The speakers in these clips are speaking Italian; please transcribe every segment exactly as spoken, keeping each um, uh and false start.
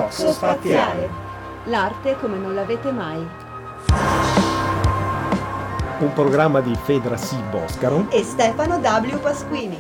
Cross Spaziale. L'arte come non l'avete mai. Un programma di Fedra C. Boscaro e Stefano W. Pasquini.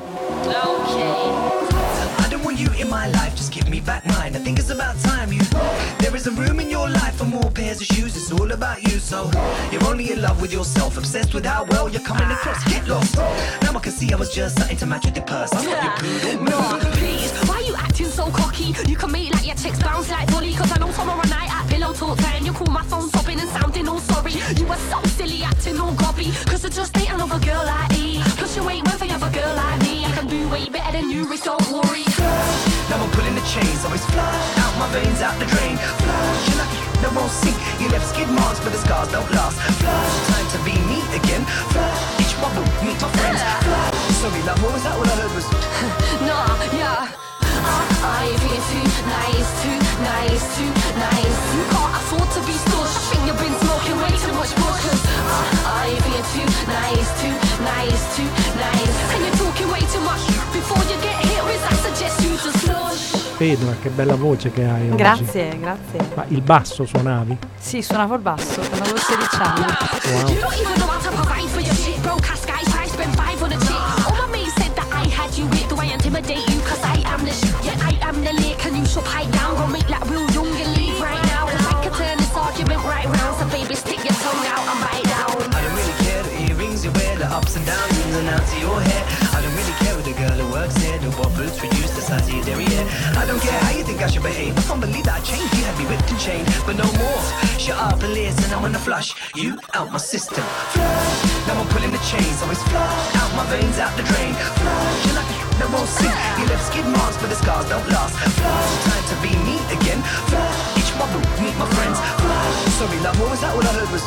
Okay. I don't want you in my life, just give me back mine. I think it's about time you. There isn't room in your life for more pairs of shoes. It's all about you, so you're only in love with yourself, obsessed with how well you're coming across. Get lost. Now I can see I was just something to match with your purse. I'm not your poodle. No, please. Why you acting so cocky? You can make like your chicks bounce like Dolly. Cause I know tomorrow night at pillow talk time you call my phone sobbing and sounding all sorry. You were so silly acting all gobby. Cause I just ain't another girl like me. Plus you ain't worth another girl like me. I can do way better than you, Rich, don't worry. Now I'm pulling the chains, always flush out my veins, out the drain. Flush, you're lucky, no won't sink. You left skid marks, but the scars don't last. Flush, time to be me again. Flush, each bubble, meet my friends. Flush, sorry love, what was that? What I heard was Nah, yeah. Uh, I feel too nice, too nice, too nice. You can't afford to be stush. I think you've been smoking way too much bush. Uh, I feel too nice, too nice, too nice. And you're talking way too much. Before you get hit with, I suggest you just flush. Fedra, che bella voce che hai oggi. Grazie, grazie. Ma il basso suonavi? Sì, suonavo il basso quando avevo sedici anni. Wow. You don't even know how to provide for your shit. Bro, cast guys, I spend five on a chick. All my mates said that I had you with. Do I intimidate you? Cause I am the shit. Yeah, I am the lick. And you should pipe down. Go make like real young and leave right now. Cause I can turn this argument right round. So baby, stick your tongue out and bite down. I don't really care the earrings you wear, the ups and downs, ins and outs of your hair. I don't really care with the girl who works here, the what boots reduce the size of your derriere. I don't care how you think I should behave. I can't believe that I changed. You had me whipped and chained, but no more. Shut up and listen, I'm gonna flush you out my system. Flush, now I'm pulling the chains, always flush out my veins, out the drain. Flush, you're lucky, no won't sink. You left skid marks, but the scars don't last. Flush, time to be me again. Flush, each bubble, meet my friends. Flush, sorry love, what was that? What I heard was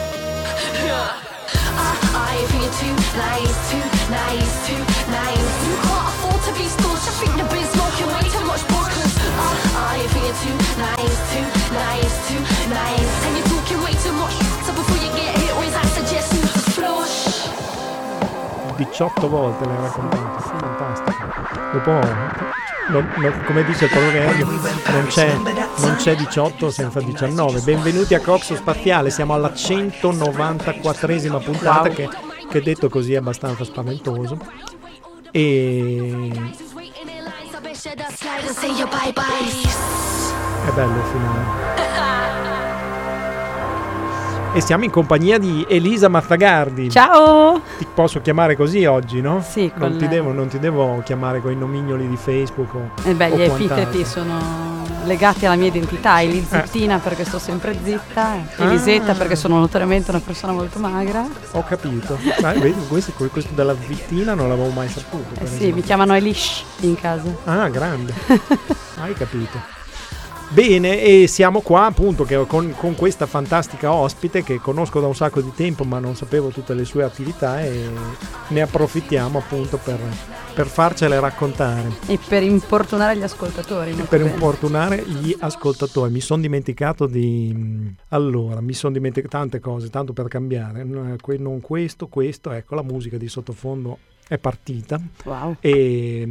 I feel too nice, too nice, too nice. You can't afford to be stush. I think you've been smoking way too much bush. I feel too nice, too nice, too nice. And you're talking way too much. So before you get hit with, I suggest you just flush. diciotto volte l'hai raccontato, fantastico. Dopo, non, non, come dice il proverbio, non c'è, non c'è diciotto senza diciannove. Benvenuti a Cross Spaziale, siamo alla centonovantaquattresima puntata, che, che detto così è abbastanza spaventoso. E è bello il finale. E siamo in compagnia di Elisa Mazzagardi. Ciao! Ti posso chiamare così oggi, no? Sì, non, con... ti devo, non ti devo chiamare con i nomignoli di Facebook o, eh beh, o gli quant'altro. epiteti sono legati alla mia identità. Elizittina eh. perché sto sempre zitta, Elisetta ah. perché sono notoriamente una persona molto magra. Ho capito. Ma vedi, questo, questo della vittina non l'avevo mai saputo. Eh sì, esempio. Mi chiamano Elish in casa. Ah, grande. Hai capito. Bene, e siamo qua appunto che con, con questa fantastica ospite che conosco da un sacco di tempo, ma non sapevo tutte le sue attività, e ne approfittiamo appunto per, per farcele raccontare e per importunare gli ascoltatori. E per bene. importunare gli ascoltatori. Mi sono dimenticato di allora mi sono dimenticato tante cose, tanto per cambiare, non questo, questo, ecco, la musica di sottofondo è partita. Wow. E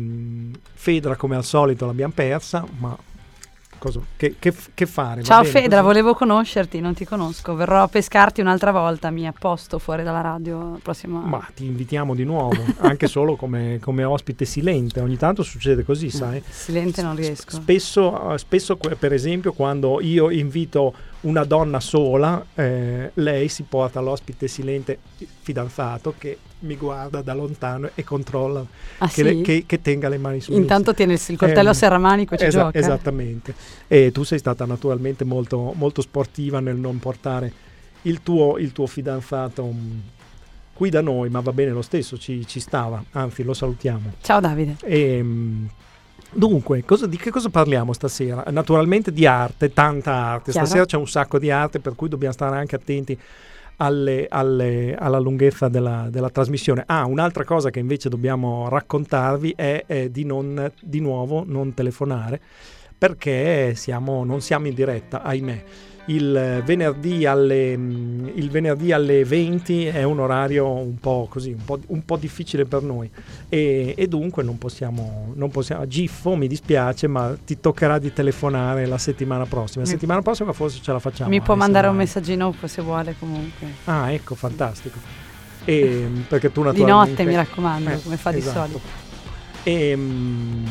Fedra come al solito l'abbiamo persa, ma Cosa, che, che, che fare? Ciao bene, Fedra, così? Volevo conoscerti, non ti conosco. Verrò a pescarti un'altra volta, mi apposto fuori dalla radio prossima. Ma ti invitiamo di nuovo, anche solo come, come ospite silente. Ogni tanto succede così, sai? Silente non riesco. Spesso, spesso per esempio, quando io invito una donna sola, eh, lei si porta l'ospite silente fidanzato che mi guarda da lontano e controlla ah, che, sì? le, che, che tenga le mani su. Intanto tiene il coltello eh, a serramanico e ci esa- gioca. Esattamente. E tu sei stata naturalmente molto, molto sportiva nel non portare il tuo, il tuo fidanzato um, qui da noi, ma va bene lo stesso, ci, ci stava, anzi lo salutiamo. Ciao Davide. E, um, dunque, cosa, di che cosa parliamo stasera? Naturalmente di arte, tanta arte. Chiaro. Stasera c'è un sacco di arte, per cui dobbiamo stare anche attenti Alle, alle, alla lunghezza della, della trasmissione. Ah, un'altra cosa che invece dobbiamo raccontarvi è, è di non di nuovo non telefonare, perché siamo, non siamo in diretta, ahimè. il venerdì alle il venerdì alle venti è un orario un po' così, un po', un po' difficile per noi e, e dunque non possiamo, non possiamo. Giffo, mi dispiace, ma ti toccherà di telefonare la settimana prossima. La Mi- settimana prossima forse ce la facciamo. Mi può eh, mandare se un vai. messaggino se vuole comunque. Ah, ecco, fantastico. E, perché tu Di naturalmente notte, mi raccomando, Eh, come fa esatto. di solito. E, mm,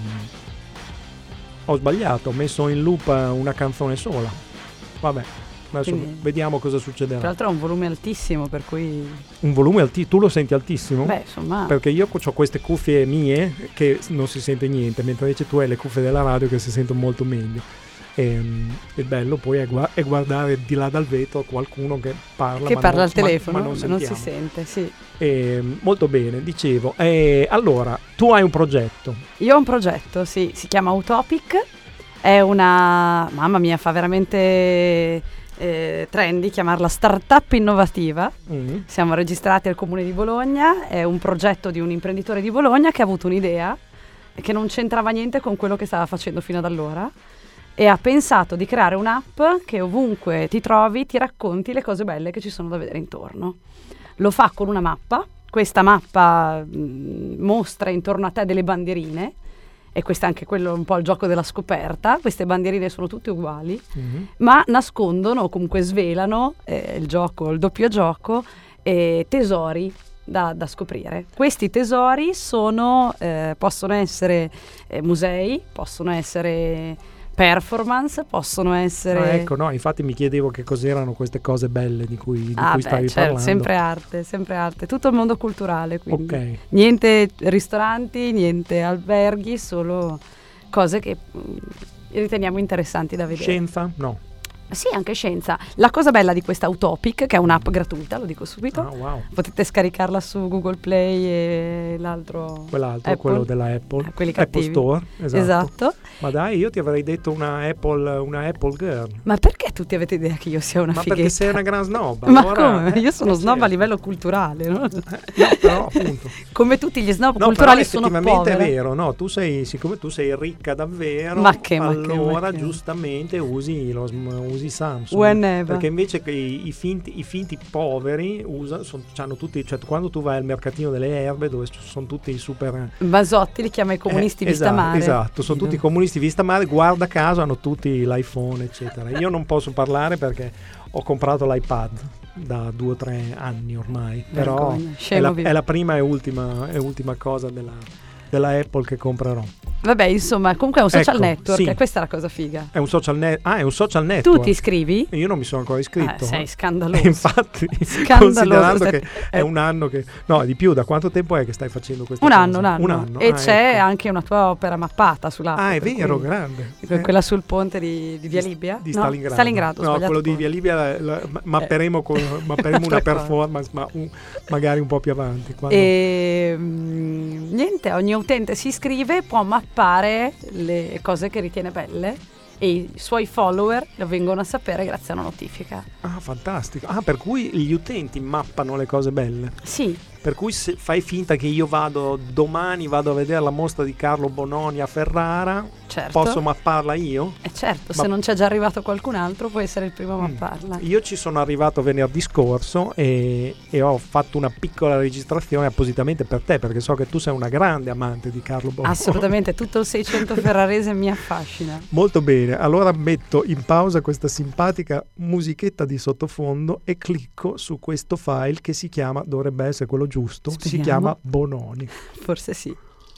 ho sbagliato, ho messo in loop una canzone sola. Vabbè, adesso Quindi- vediamo cosa Tra succederà. l'altro ha un volume altissimo, per cui... Un volume altissimo, tu lo senti altissimo? Beh, insomma... Perché io ho queste cuffie mie che non si sente niente, mentre invece tu hai le cuffie della radio che si sentono molto meglio. E, mm, il bello poi è, gua- è guardare di là dal vetro qualcuno che parla, che ma parla non- al telefono, ma, ma non, non si sentiamo. sente, sì. E, molto bene, dicevo. E, allora, tu hai un progetto. Io ho un progetto, sì, si chiama Utopic, è una, mamma mia, fa veramente eh, trendy chiamarla startup innovativa. Mm. Siamo registrati al Comune di Bologna, è un progetto di un imprenditore di Bologna che ha avuto un'idea che non c'entrava niente con quello che stava facendo fino ad allora e ha pensato di creare un'app che ovunque ti trovi ti racconti le cose belle che ci sono da vedere intorno. Lo fa con una mappa, questa mappa mh, mostra intorno a te delle bandierine e questo è anche quello un po' il gioco della scoperta, queste bandierine sono tutte uguali, Mm. ma nascondono o comunque svelano eh, il gioco, il doppio gioco, eh, tesori da, da scoprire. Questi tesori sono, eh, possono essere eh, musei, possono essere performance, possono essere... Ah, ecco, no, infatti mi chiedevo che cos'erano queste cose belle di cui, di Ah, cui beh, stavi certo, parlando. sempre arte, sempre arte, tutto il mondo culturale, quindi Ok. niente ristoranti, niente alberghi, solo cose che mm, riteniamo interessanti da vedere. Scienza? No. Sì, anche scienza. La cosa bella di questa Utopic, che è un'app gratuita, lo dico subito, Ah, wow. potete scaricarla su Google Play e l'altro Quell'altro, Apple. quello della Apple. Eh, quelli Apple cattivi. Store. Esatto. Esatto. Ma dai, io ti avrei detto una Apple, una Apple Girl. Ma perché tutti avete idea che io sia una Ma fighetta? perché sei una gran snob. Ma allora, come? eh, Io sono eh, snob certo. a livello culturale, no? Eh, no, però appunto. Come tutti gli snob No, culturali però sono effettivamente povere. è vero, no? Tu sei, siccome tu sei ricca davvero, Ma che, ma che, allora ma che. giustamente usi, lo, sm- usi Samsung. Whenever. Perché invece che i, i finti, i finti poveri usano, son, c'hanno tutti, cioè quando tu vai al mercatino delle erbe dove ci sono tutti i super... Basotti li chiama i comunisti Eh, vista esatto, mare. Esatto, sono tutti comunisti vista mare, guarda caso hanno tutti l'iPhone eccetera. Io non posso parlare perché ho comprato l'iPad da due o tre anni ormai, però Vergogna, è scemo la, vivo. è la prima e ultima, e ultima cosa della, della Apple che comprerò. Vabbè, insomma, comunque è un social Ecco, network, sì. e questa è la cosa figa. È un social net, ah, è un social network. Tu ti iscrivi? Io non mi sono ancora iscritto. Eh, sei E scandaloso. infatti, Scandaloso, considerando stai- che è un anno che... No, di più, da quanto tempo è che stai facendo questa Un cosa? anno, un anno. Un anno, E ah, c'è ecco. anche una tua opera mappata sull'app. Ah, è per vero, cui- grande. que- Eh. Quella sul ponte di, di Via Libia? Di No, Stalingrado. Stalingrado, ho no, sbagliato quello di ponte. Via Libia la- la- ma- mapperemo, con, mapperemo una Altra cosa. performance, ma un- magari un po' più avanti. quando- E mm, niente, ogni utente si iscrive, può mappare le cose che ritiene belle e i suoi follower lo vengono a sapere grazie a una notifica. Ah, fantastico. Ah, per cui gli utenti mappano le cose belle. Sì, Per cui se fai finta che io vado domani vado a vedere la mostra di Carlo Bononi a Ferrara, certo. posso mapparla io? E certo, Ma- se non c'è già arrivato qualcun altro può essere il primo a Mm. mapparla. Io ci sono arrivato venerdì scorso e, e ho fatto una piccola registrazione appositamente per te, perché so che tu sei una grande amante di Carlo Bononi. Assolutamente, tutto il seicento ferrarese mi affascina. Molto bene, allora metto in pausa questa simpatica musichetta di sottofondo e clicco su questo file che si chiama, dovrebbe essere quello giusto, si Speriamo. chiama Bononi. Forse sì.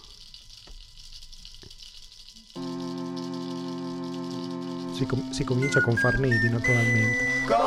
Si, com- si comincia con Farnedi naturalmente.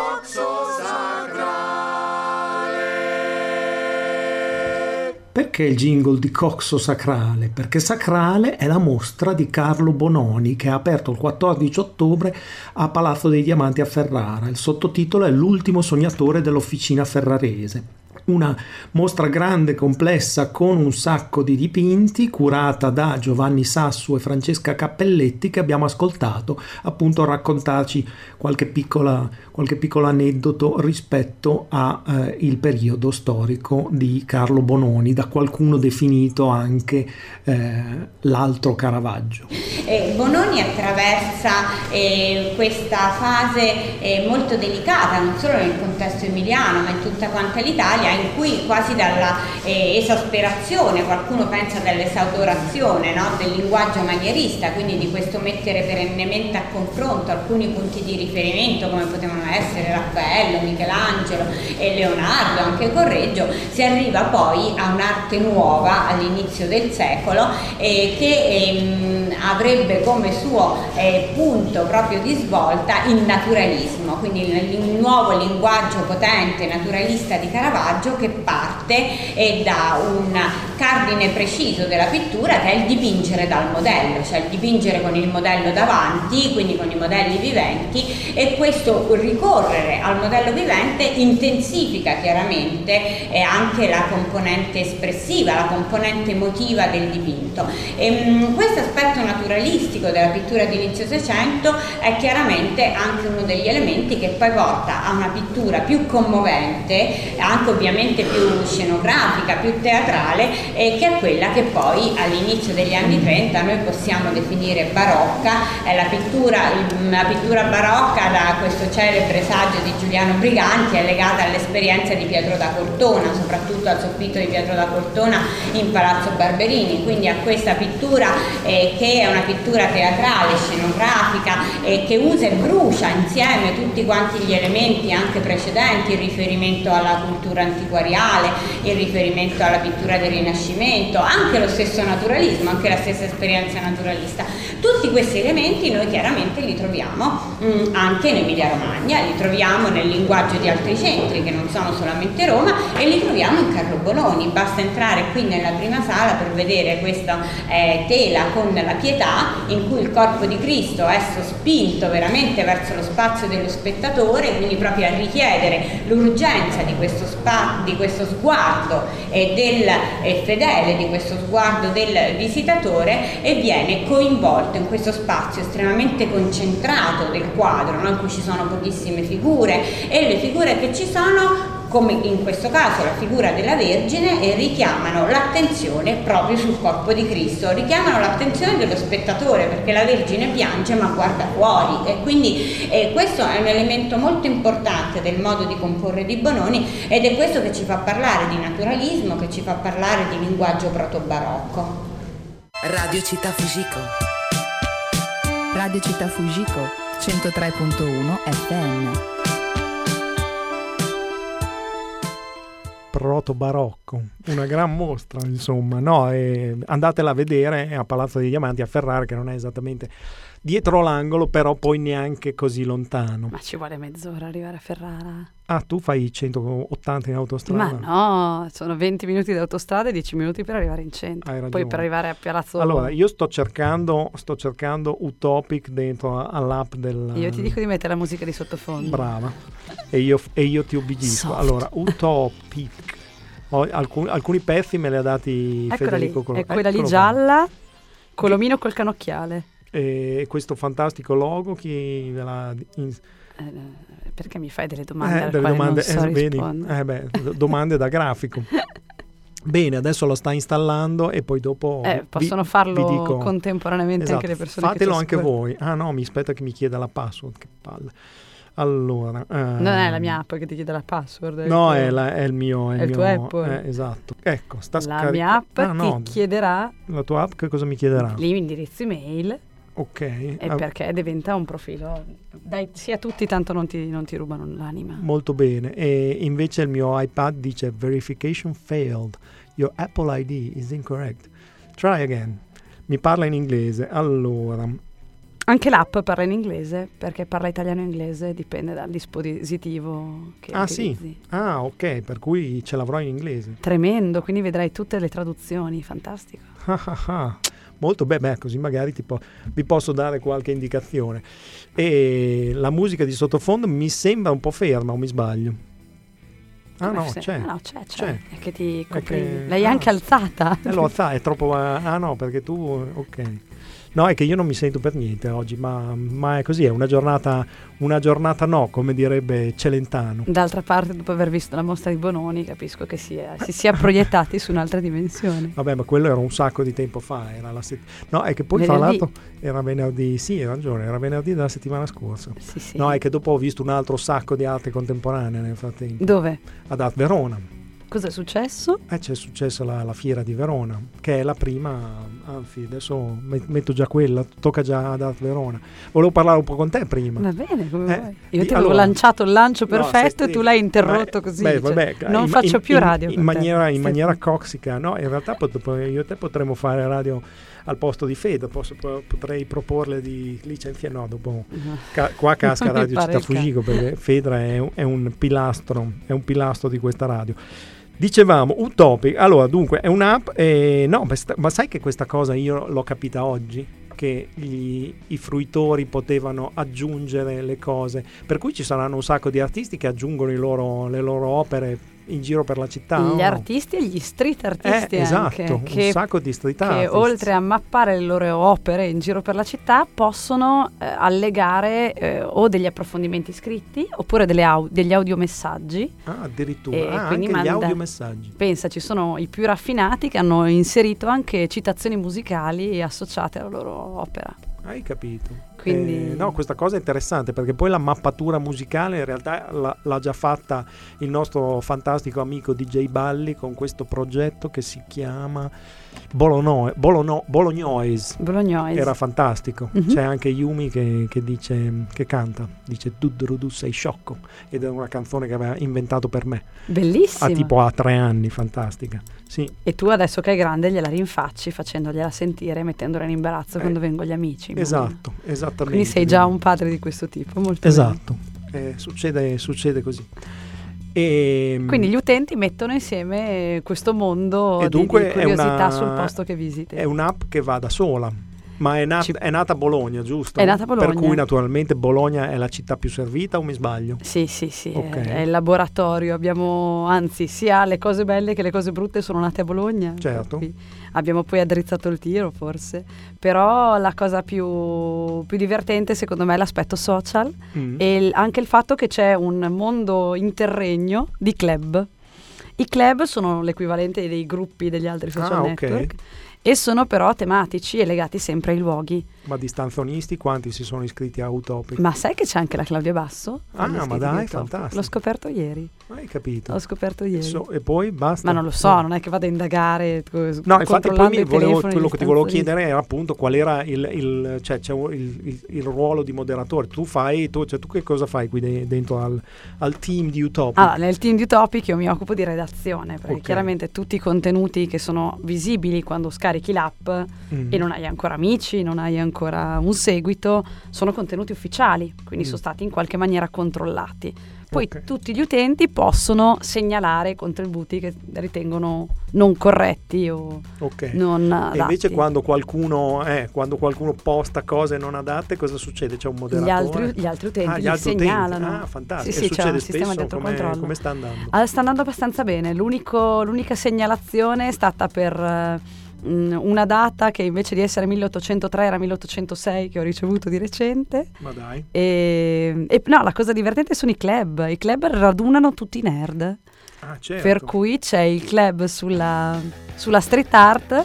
Perché il jingle di Coxo Sacrale? Perché Sacrale è la mostra di Carlo Bononi che ha aperto il quattordici ottobre a Palazzo dei Diamanti a Ferrara. Il sottotitolo è L'ultimo sognatore dell'officina ferrarese. Una mostra grande, complessa, con un sacco di dipinti, curata da Giovanni Sassu e Francesca Cappelletti, che abbiamo ascoltato appunto raccontarci qualche piccola, qualche piccolo aneddoto rispetto a eh, il periodo storico di Carlo Bononi, da qualcuno definito anche eh, l'altro Caravaggio. Eh, Bononi attraversa eh, questa fase eh, molto delicata, non solo nel contesto emiliano ma in tutta quanta l'Italia, in cui quasi dalla eh, esasperazione, qualcuno pensa dall'esautorazione, no? del linguaggio manierista, quindi di questo mettere perennemente a confronto alcuni punti di riferimento come potevano essere Raffaello, Michelangelo e Leonardo, anche Correggio, si arriva poi a un'arte nuova all'inizio del secolo eh, che ehm, avrebbe come suo eh, punto proprio di svolta il naturalismo, quindi il, il nuovo linguaggio potente naturalista di Caravaggio, che parte eh, da un cardine preciso della pittura che è il dipingere dal modello, cioè il dipingere con il modello davanti, quindi con i modelli viventi, e questo ricorrere al modello vivente intensifica chiaramente eh, anche la componente espressiva, la componente emotiva del dipinto. E, questo aspetto naturalistico della pittura di inizio Seicento è chiaramente anche uno degli elementi che poi porta a una pittura più commovente, anche ovviamente più scenografica, più teatrale, eh, che è quella che poi all'inizio degli anni trenta noi possiamo definire barocca. È la pittura, la pittura barocca, da questo celebre saggio di Giuliano Briganti, è legata all'esperienza di Pietro da Cortona, soprattutto al soffitto di Pietro da Cortona in Palazzo Barberini, quindi a questa pittura eh, che è una pittura teatrale, scenografica, eh, che usa e brucia insieme tutti quanti gli elementi anche precedenti, il riferimento alla cultura antiquariale, il riferimento alla pittura del Rinascimento, anche lo stesso naturalismo, anche la stessa esperienza naturalista. Tutti questi elementi noi chiaramente li troviamo mh, anche in Emilia Romagna, li troviamo nel linguaggio di altri centri che non sono solamente Roma, e li troviamo in Carlo Bononi. Basta entrare qui nella prima sala per vedere questa eh, tela con la Pietà, in cui il corpo di Cristo è sospinto veramente verso lo spazio dello spettatore, quindi proprio a richiedere l'urgenza di questo, spa, di questo sguardo eh, del eh, fedele, di questo sguardo del visitatore, e viene coinvolto in questo spazio estremamente concentrato del quadro, no? in cui ci sono pochissime figure, e le figure che ci sono, come in questo caso la figura della Vergine, e richiamano l'attenzione proprio sul corpo di Cristo, richiamano l'attenzione dello spettatore, perché la Vergine piange ma guarda fuori, e quindi eh, questo è un elemento molto importante del modo di comporre di Bononi, ed è questo che ci fa parlare di naturalismo, che ci fa parlare di linguaggio proto-barocco. Radio Città Fujiko. Radio Città Fujiko, centotré virgola uno F M. Proto-barocco, una gran mostra, insomma, no? E andatela a vedere a Palazzo dei Diamanti a Ferrara, che non è esattamente dietro l'angolo, però poi neanche così lontano. Ma ci vuole mezz'ora arrivare a Ferrara? Ah, tu fai centottanta in autostrada? Ma no, sono venti minuti di autostrada e dieci minuti per arrivare in centro. Hai ragione. Poi per arrivare a Palazzo... Allora, io sto cercando sto cercando Utopic dentro a, all'app del... Io ti dico di mettere la musica di sottofondo. Brava. E io, e io ti obbedisco. Soft. Allora, Utopic. Ho, alcuni, alcuni pezzi me li ha dati Eccola Federico lì, Colo- è quella Eccolo lì qua. gialla, con l'omino col canocchiale. E questo fantastico logo, chi ve l'ha... In... Eh, perché mi fai delle domande Eh, alle delle quali domande, non so eh, vedi? rispondere? Eh beh, do- domande da grafico. Bene, adesso lo sta installando e poi dopo Eh, vi- possono vi farlo dico- contemporaneamente Esatto, anche le persone fatelo che ci anche ascoltano. voi. Ah no, mi aspetta che mi chieda la password, che palle. Allora, Non è la mia app che ti chiede la password. è il No, tuo- è, la- è il mio, è è il mio tuo Apple. eh, esatto. Ecco, sta La scarica- mia app Ah, ti no, chiederà la tua app che cosa mi chiederà? l'indirizzo email, Ok. e ah, perché diventa un profilo. Dai, sia tutti, tanto non ti, non ti rubano l'anima. Molto bene. E invece il mio iPad dice verification failed. Your Apple I D is incorrect. Try again. Mi parla in inglese. Allora, Anche l'app parla in inglese, perché parla italiano e inglese, dipende dal dispositivo che ah sì. utilizzi. Ah, ok, per cui ce l'avrò in inglese. Tremendo, quindi vedrai tutte le traduzioni, fantastico. Ah, ah, ah. Molto bene, beh, così magari tipo, vi posso dare qualche indicazione. E la musica di sottofondo mi sembra un po' ferma, o mi sbaglio? Ah no, se- c'è. no, c'è, c'è. C'è. È che ti È copri. che- L'hai ah. anche alzata. Eh, lo sa, è troppo... Ah no, perché tu... Ok. No, è che io non mi sento per niente oggi, ma, ma è così, è una giornata, una giornata no, come direbbe Celentano. D'altra parte, dopo aver visto la mostra di Bononi, capisco che si, è, si sia proiettati su un'altra dimensione. Vabbè, ma quello era un sacco di tempo fa, era la sett- no, è che poi fra Venerdì. l'altro era venerdì, sì, hai ragione, era venerdì della settimana scorsa. Sì, sì. No, è che dopo ho visto un altro sacco di arte contemporanea nel frattempo. Dove? Ad Art Verona. Cosa è successo? Eh, c'è successa la, la fiera di Verona, che è la prima, anzi adesso met- metto già quella, tocca già ad Art Verona. Volevo parlare un po' con te prima. Va bene, come Eh, vuoi. Io di- ti avevo allora- lanciato il lancio No, perfetto sei- e tu l'hai interrotto ma- così. beh, cioè, vabbè, non in- faccio in- più in- radio. In, con te. maniera, in Stai- maniera coxica, no? In realtà pot- pot- io e te potremmo fare radio al posto di Fede, posso- po- potrei proporle di licenziare, no, dopo ca- qua casca Non mi Radio pare Città il caso. Fugico, perché Fedra è un, è un pilastro, è un pilastro di questa radio. Dicevamo, Utopic, allora dunque è un'app, eh, no, ma, sta- ma sai che questa cosa io l'ho capita oggi? Che gli- i fruitori potevano aggiungere le cose, per cui ci saranno un sacco di artisti che aggiungono i loro- le loro opere in giro per la città. o Gli no? artisti e gli street artisti Eh, anche, esatto, un che, sacco di street che artists. oltre a mappare le loro opere in giro per la città possono eh, allegare eh, o degli approfondimenti scritti oppure delle au- degli audiomessaggi. Ah, addirittura, E ah, quindi anche gli manda- audiomessaggi. Pensa, ci sono i più raffinati che hanno inserito anche citazioni musicali associate alla loro opera. Hai capito? Quindi- Eh, no, questa cosa è interessante perché poi la mappatura musicale in realtà l'ha, l'ha già fatta il nostro fantastico amico D J Balli con questo progetto che si chiama Bolono- Bolono- Bolognoise. Bolognoise. Era fantastico. Mhm. C'è anche Yumi che, che dice, che canta, dice Dudrudu sei sciocco, ed è una canzone che aveva inventato per me. Bellissima. Ha tipo a tre anni, fantastica. Sì. E tu adesso che è grande gliela rinfacci facendogliela sentire e mettendola in imbarazzo Eh, quando vengono gli amici. immagino. Esatto, esattamente. Quindi sei già un padre di questo tipo, molto Esatto, eh, succede, succede così. E, bene. Quindi gli utenti mettono insieme questo mondo e di, dunque di è curiosità una- sul posto che visiti. è un'app che va da sola, ma è, nat- Ci- è nata a Bologna, giusto? È nata a Bologna. Per cui naturalmente Bologna è la città più servita, o mi sbaglio? Sì, sì, sì, Ok. è, è il laboratorio. Abbiamo, anzi, sia le cose belle che le cose brutte sono nate a Bologna. Certo. Per cui abbiamo poi addrizzato il tiro, forse. Però la cosa più, più divertente, secondo me, è l'aspetto social Mm. e il- anche il fatto che c'è un mondo interregno di club. I club sono l'equivalente dei gruppi degli altri social Ah, ok. network e sono però tematici e legati sempre ai luoghi. Ma di stanzonisti quanti si sono iscritti a Utopic? Ma sai che c'è anche la Claudia Basso? Ah, Agli ma iscritti dai, di Utopic? fantastico. L'ho scoperto ieri. Hai capito? L'ho scoperto ieri. So- e poi basta? Ma non lo so, non è che vado a indagare. co- No, infatti poi controllando mi i volevo, telefoni quello degli che ti volevo stanzonisti. chiedere era appunto qual era il, il, cioè, c'è un- il, il- il ruolo di moderatore. Tu fai, tu, cioè, tu che cosa fai qui de- dentro al, al team di Utopic? Allora, nel team di Utopic io mi occupo di redazione, perché Ok. chiaramente tutti i contenuti che sono visibili quando scarichi l'app Mm. e non hai ancora amici, non hai ancora un seguito, sono contenuti ufficiali, quindi Mm. sono stati in qualche maniera controllati. Poi Ok. tutti gli utenti possono segnalare contributi che ritengono non corretti o Ok. non E adatti. invece quando qualcuno, eh, quando qualcuno posta cose non adatte, cosa succede? C'è un Gli moderatore? altri, gli altri utenti Ah, gli li altri utenti. segnalano. Ah, fantastico. Sì, E sì, c'è succede un sistema spesso? dietro Come, controllo. come sta andando? Ah, sta andando abbastanza bene. L'unico- l'unica segnalazione è stata per eh, mh, una data che invece di essere milleottocentotre era milleottocentosei, che ho ricevuto di recente. Ma dai. E, e no, la cosa divertente sono i club. I club radunano tutti i nerd. Ah, certo. Per cui c'è il club sulla, sulla street art,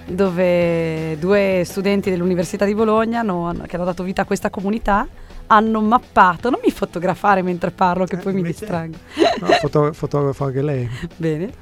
dove due studenti dell'Università di Bologna hanno- hanno- che hanno dato vita a questa comunità hanno mappato. Non mi fotografare mentre parlo, che Eh, poi mi invece- distraggo. No, foto- fotografa anche lei. Bene.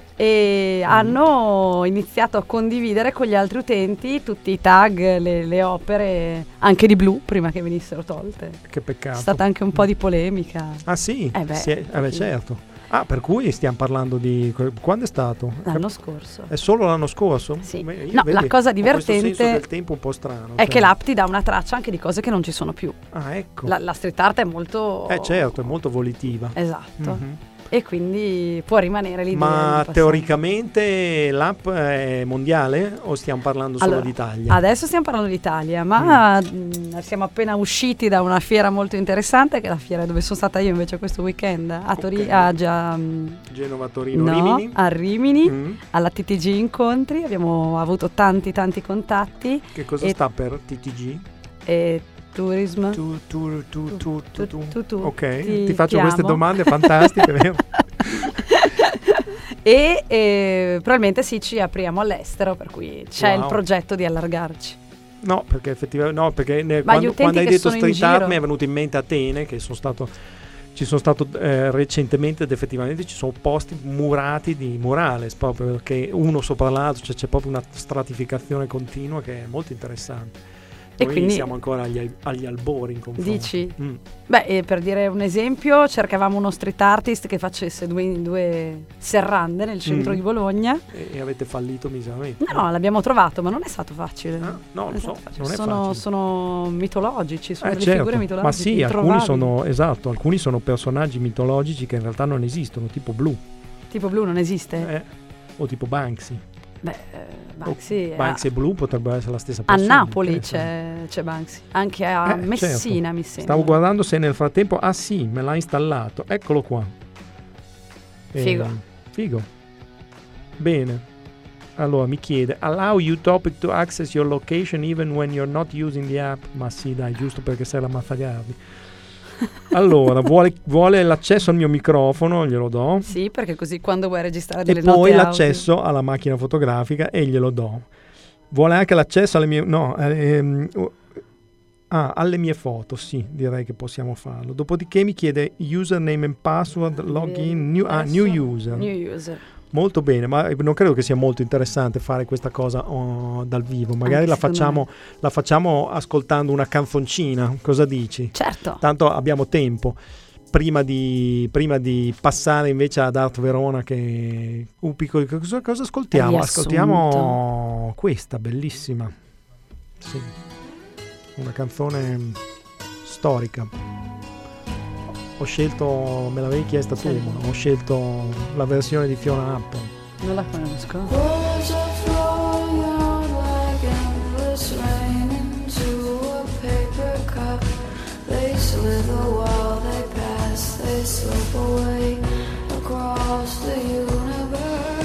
E hanno iniziato a condividere con gli altri utenti tutti i tag, le, le opere, anche di Blu, prima che venissero tolte. Che peccato. È stata anche un po' di polemica. Ah sì? Eh beh, Si è- eh beh, sì. certo. Ah, per cui stiamo parlando di... Quando è stato? L'anno scorso. È solo l'anno scorso? Sì. Beh, io, No, vedi, la cosa ho questo divertente senso del tempo un po' strano. È cioè- che l'app ti dà una traccia anche di cose che non ci sono più. Ah, ecco. La, la street art è molto... Eh certo, è molto volitiva. Esatto. Mhm. e quindi può rimanere l'idea. Ma teoricamente l'app è mondiale o stiamo parlando solo Allora, d'Italia? Adesso stiamo parlando d'Italia, ma Mm. mh, siamo appena usciti da una fiera molto interessante, che è la fiera dove sono stata io invece questo weekend, a Torino, Ok. a già, mh, Genova, Torino, no, Rimini? a Rimini, Mm. alla T T G Incontri, abbiamo avuto tanti tanti contatti. Che cosa e, sta per T T G? e Tourism. Tu, tu, tu, tu, tu, tu. tu, tu. Ok, Ti- ti faccio ti queste amo. domande fantastiche, vero? E eh, probabilmente sì, ci apriamo all'estero, per cui c'è Wow. il progetto di allargarci. No, perché effettivamente no, perché ne- Ma gli quando, utenti quando hai che detto sono in street art giro- mi è venuto in mente Atene, che sono stato ci sono stato eh, recentemente ed effettivamente ci sono posti murati di murales, proprio perché uno sopra l'altro, cioè c'è proprio una stratificazione continua che è molto interessante. E Noi quindi- siamo ancora agli, agli albori in confronto. Dici? Mm. Beh, e per dire un esempio, cercavamo uno street artist che facesse due, due serrande nel centro Mm. di Bologna. E, e avete fallito miseramente. No, l'abbiamo trovato, ma non è stato facile. Ah, no, Non lo è so, stato facile. non è sono, facile. sono mitologici, sono Eh, delle certo, figure mitologiche. ma sì, alcuni introvabili. sono esatto, alcuni sono personaggi mitologici che in realtà non esistono, tipo Blue, Tipo Blu non esiste? eh, o tipo Banksy. Beh, eh, Banksy, O Banksy a, e Blue potrebbero essere la stessa a persona. Napoli interessante. c'è, c'è Banksy, anche a Eh, Messina certo. mi sembra. Stavo guardando se nel frattempo, ah sì, me l'ha installato, eccolo qua. Eh, Figo. Figo. Bene. Allora mi chiede, allow you topic to access your location even when you're not using the app. Ma sì, dai, giusto perché sei la Mazzagardi. Allora, vuole, vuole l'accesso al mio microfono, glielo do. Sì, perché così quando vuoi registrare E delle poi note audio- l'accesso alla macchina fotografica e glielo do. Vuole anche l'accesso alle mie... No, ehm, oh, ah, alle mie foto, sì, direi che possiamo farlo. Dopodiché mi chiede username and password, login, new, ah, new user. New user. Molto bene, ma non credo che sia molto interessante fare questa cosa oh, dal vivo. Magari Anche la secondo facciamo, la facciamo ascoltando una canzoncina. Cosa dici? Certo. Tanto abbiamo tempo. Prima di, prima di passare invece ad Art Verona, che un piccolo, cosa, cosa ascoltiamo? Riassunto. Ascoltiamo questa bellissima, sì, una canzone storica. Ho scelto, me l'avevi chiesta tu, Sì. ma ho scelto la versione di Fiona Apple. Non la conosco. Words are flowing out like endless rain into a paper cup. They slither while they pass, they slip away across the universe.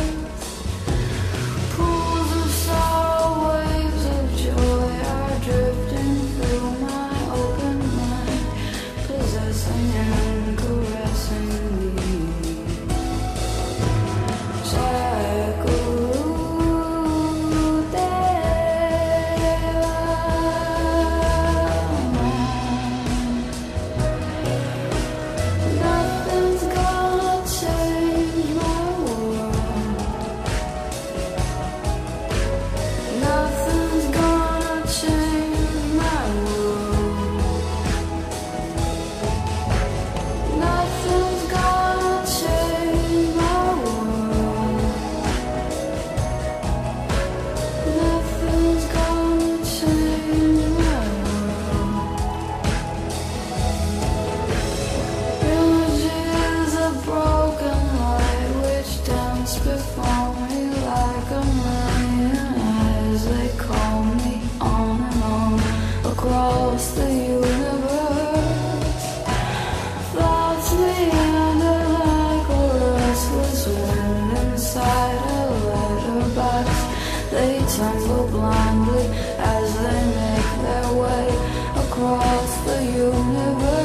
Pools of sorrow, waves of joy are drifting through my open mind, possessing and caressing me. Nothing's gonna change my world. Nothing's gonna change my world. Nothing's gonna change my world. Nothing's gonna change my world. Images of broken light which dance before me like a million eyes. They call me on and on across the universe. Thoughts meander like a restless wind inside a letterbox. They tumble blindly as they make their way across the universe.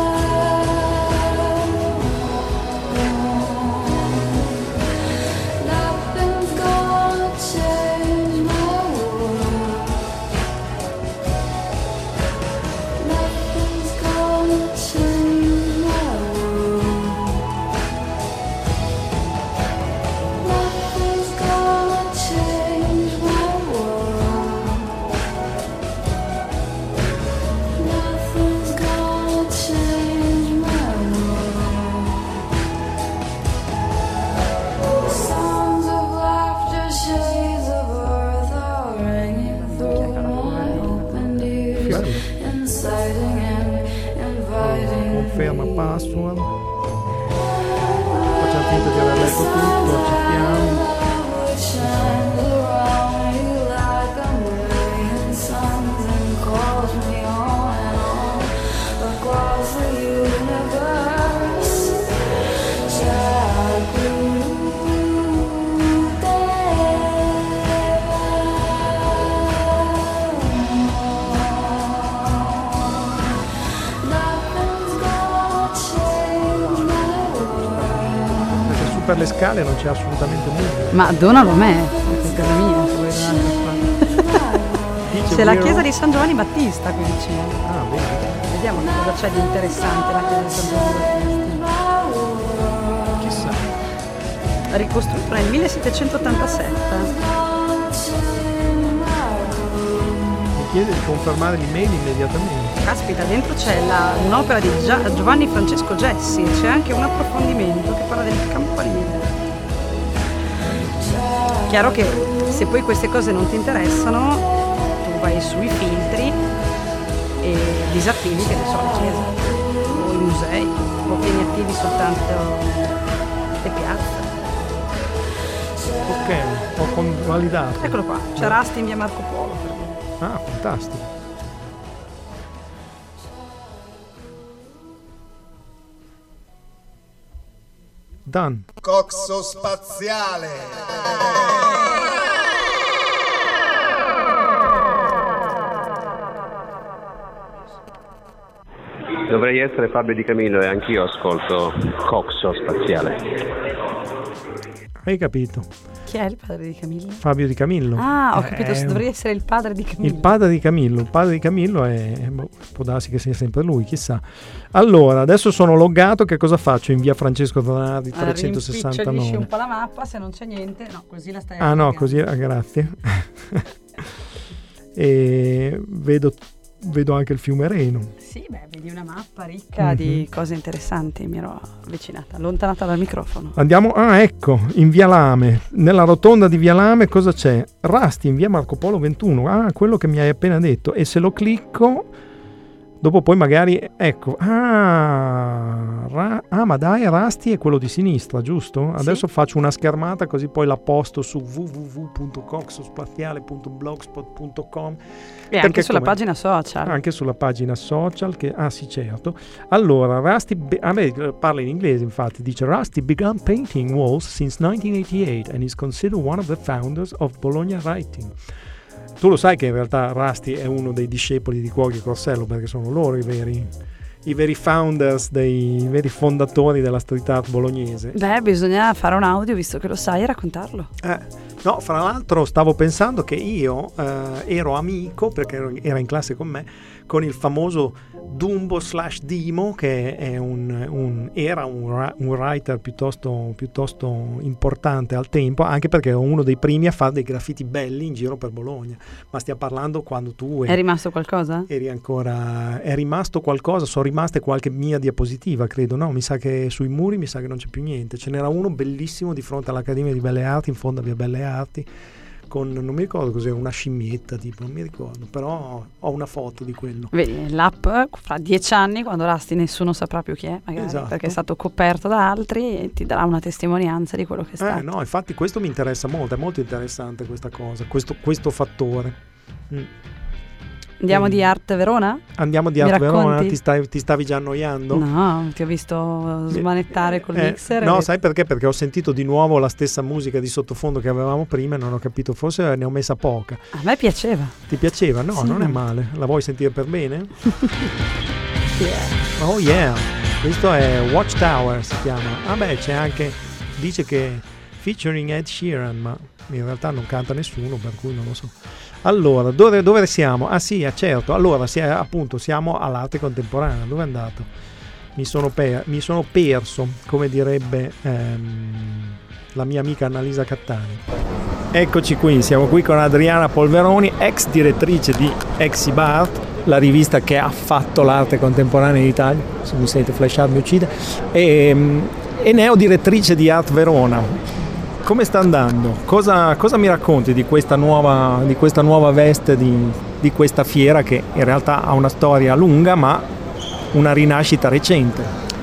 Nothing's chiama Password. Facciamo finta di aver letto tutto, accettiamo. Per le scale non c'è assolutamente nulla. Ma donalo a me, è casa mia, se vuoi donare. C'è la chiesa di San Giovanni Battista qui vicino. Ah, bene. Vediamo cosa c'è di interessante la chiesa di San Giovanni Battista. Chissà. Ricostruito nel millesettecentottantasette. Mi chiede di confermare l'email immediatamente. Caspita, dentro c'è la, un'opera di Gia- Giovanni Francesco Gessi e c'è anche un approfondimento che parla del campanile. Chiaro che se poi queste cose non ti interessano, tu vai sui filtri e disattivi, che ne so, la chiesa o i musei, o tieni attivi soltanto le piazze. Ok, ho convalidato. Eccolo qua, c'è Rasti in via Marco Polo. Per me. Ah, fantastico. Done. Coxo spaziale. Dovrei essere Fabio Di Camillo e anch'io ascolto Coxo spaziale. Hai capito? Chi è il padre di Camillo? Fabio Di Camillo. Ah, ho capito, Eh, dovrei essere il padre di Camillo. Il padre di Camillo, il padre di Camillo è, boh, può darsi che sia sempre lui, chissà. Allora, adesso sono loggato, che cosa faccio in via Francesco Donardi Allora, trecentosessantanove? rimpicciollisci un po' la mappa, se non c'è niente, no, così la stai Ah no, applicando. così, ah, grazie. E vedo, vedo anche il fiume Reno. Sì, beh, vedi una mappa ricca Mhm. di cose interessanti, mi ero avvicinata, allontanata dal microfono. Andiamo, ah ecco, in via Lame, nella rotonda di via Lame cosa c'è? Rasti in via Marco Polo ventuno, ah, quello che mi hai appena detto, e se lo clicco, dopo poi magari, ecco, ah, ra, ah ma dai, Rasti è quello di sinistra, giusto? Adesso Sì. faccio una schermata così poi la posto su w w w punto coxospaziale punto blogspot punto com. E anche Perché sulla come- pagina social. Anche sulla pagina social, che, ah sì certo. Allora, Rusty, be- ah, beh, parla in inglese infatti, dice Rusty began painting walls since nineteen eighty-eight and is considered one of the founders of Bologna Writing. Tu lo sai che in realtà Rusty è uno dei discepoli di Cuochi e Corsello, perché sono loro i veri, i veri founders, dei i veri fondatori della street art bolognese. Beh, bisogna fare un audio, visto che lo sai, e raccontarlo. Eh, no, fra l'altro stavo pensando che io eh, ero amico, perché ero- era in classe con me, con il famoso Dumbo slash Dimo, che è un, un- era un, ra- un writer piuttosto, piuttosto importante al tempo, anche perché era uno dei primi a fare dei graffiti belli in giro per Bologna. Ma stiamo parlando quando tu È rimasto qualcosa? eri ancora, è rimasto qualcosa, sono rimaste qualche mia diapositiva, credo, no? Mi sa che sui muri mi sa che non c'è più niente. Ce n'era uno bellissimo di fronte all'Accademia di Belle Arti, in fondo a via Belle Arti, con, non mi ricordo cos'era, una scimmietta tipo, non mi ricordo, però ho una foto di quello. Vedi, l'app fra dieci anni, quando Rasti nessuno saprà più chi è, magari, Esatto. perché è stato coperto da altri e ti darà una testimonianza di quello che è stato. Eh no, infatti questo mi interessa molto, è molto interessante questa cosa, questo, questo fattore. Mm. Andiamo Mm. di Art Verona? Andiamo di Mi Art Verona, racconti? ti, stai- ti stavi già annoiando? No, ti ho visto smanettare col Eh, mixer. no, e- sai perché? Perché ho sentito di nuovo la stessa musica di sottofondo che avevamo prima e non ho capito, forse ne ho messa poca. A me piaceva. Ti piaceva? No, Sì. non è male. La vuoi sentire per bene? Yeah. Oh yeah, questo è Watchtower, si chiama. Ah beh, c'è anche, dice che featuring Ed Sheeran, ma in realtà non canta nessuno, per cui non lo so. Allora, dove, dove siamo? Ah sì, eh, certo, allora si è, appunto siamo all'arte contemporanea. Dove è andato? Mi sono, per, mi sono perso, come direbbe ehm, la mia amica Annalisa Cattani. Eccoci qui, siamo qui con Adriana Polveroni, ex direttrice di Exibart, la rivista che ha fatto l'arte contemporanea in Italia. Se mi sente flashare mi uccide. E, e neo direttrice di Art Verona. Come sta andando? Cosa, cosa mi racconti di questa nuova, di questa nuova veste di, di questa fiera che in realtà ha una storia lunga ma una rinascita recente?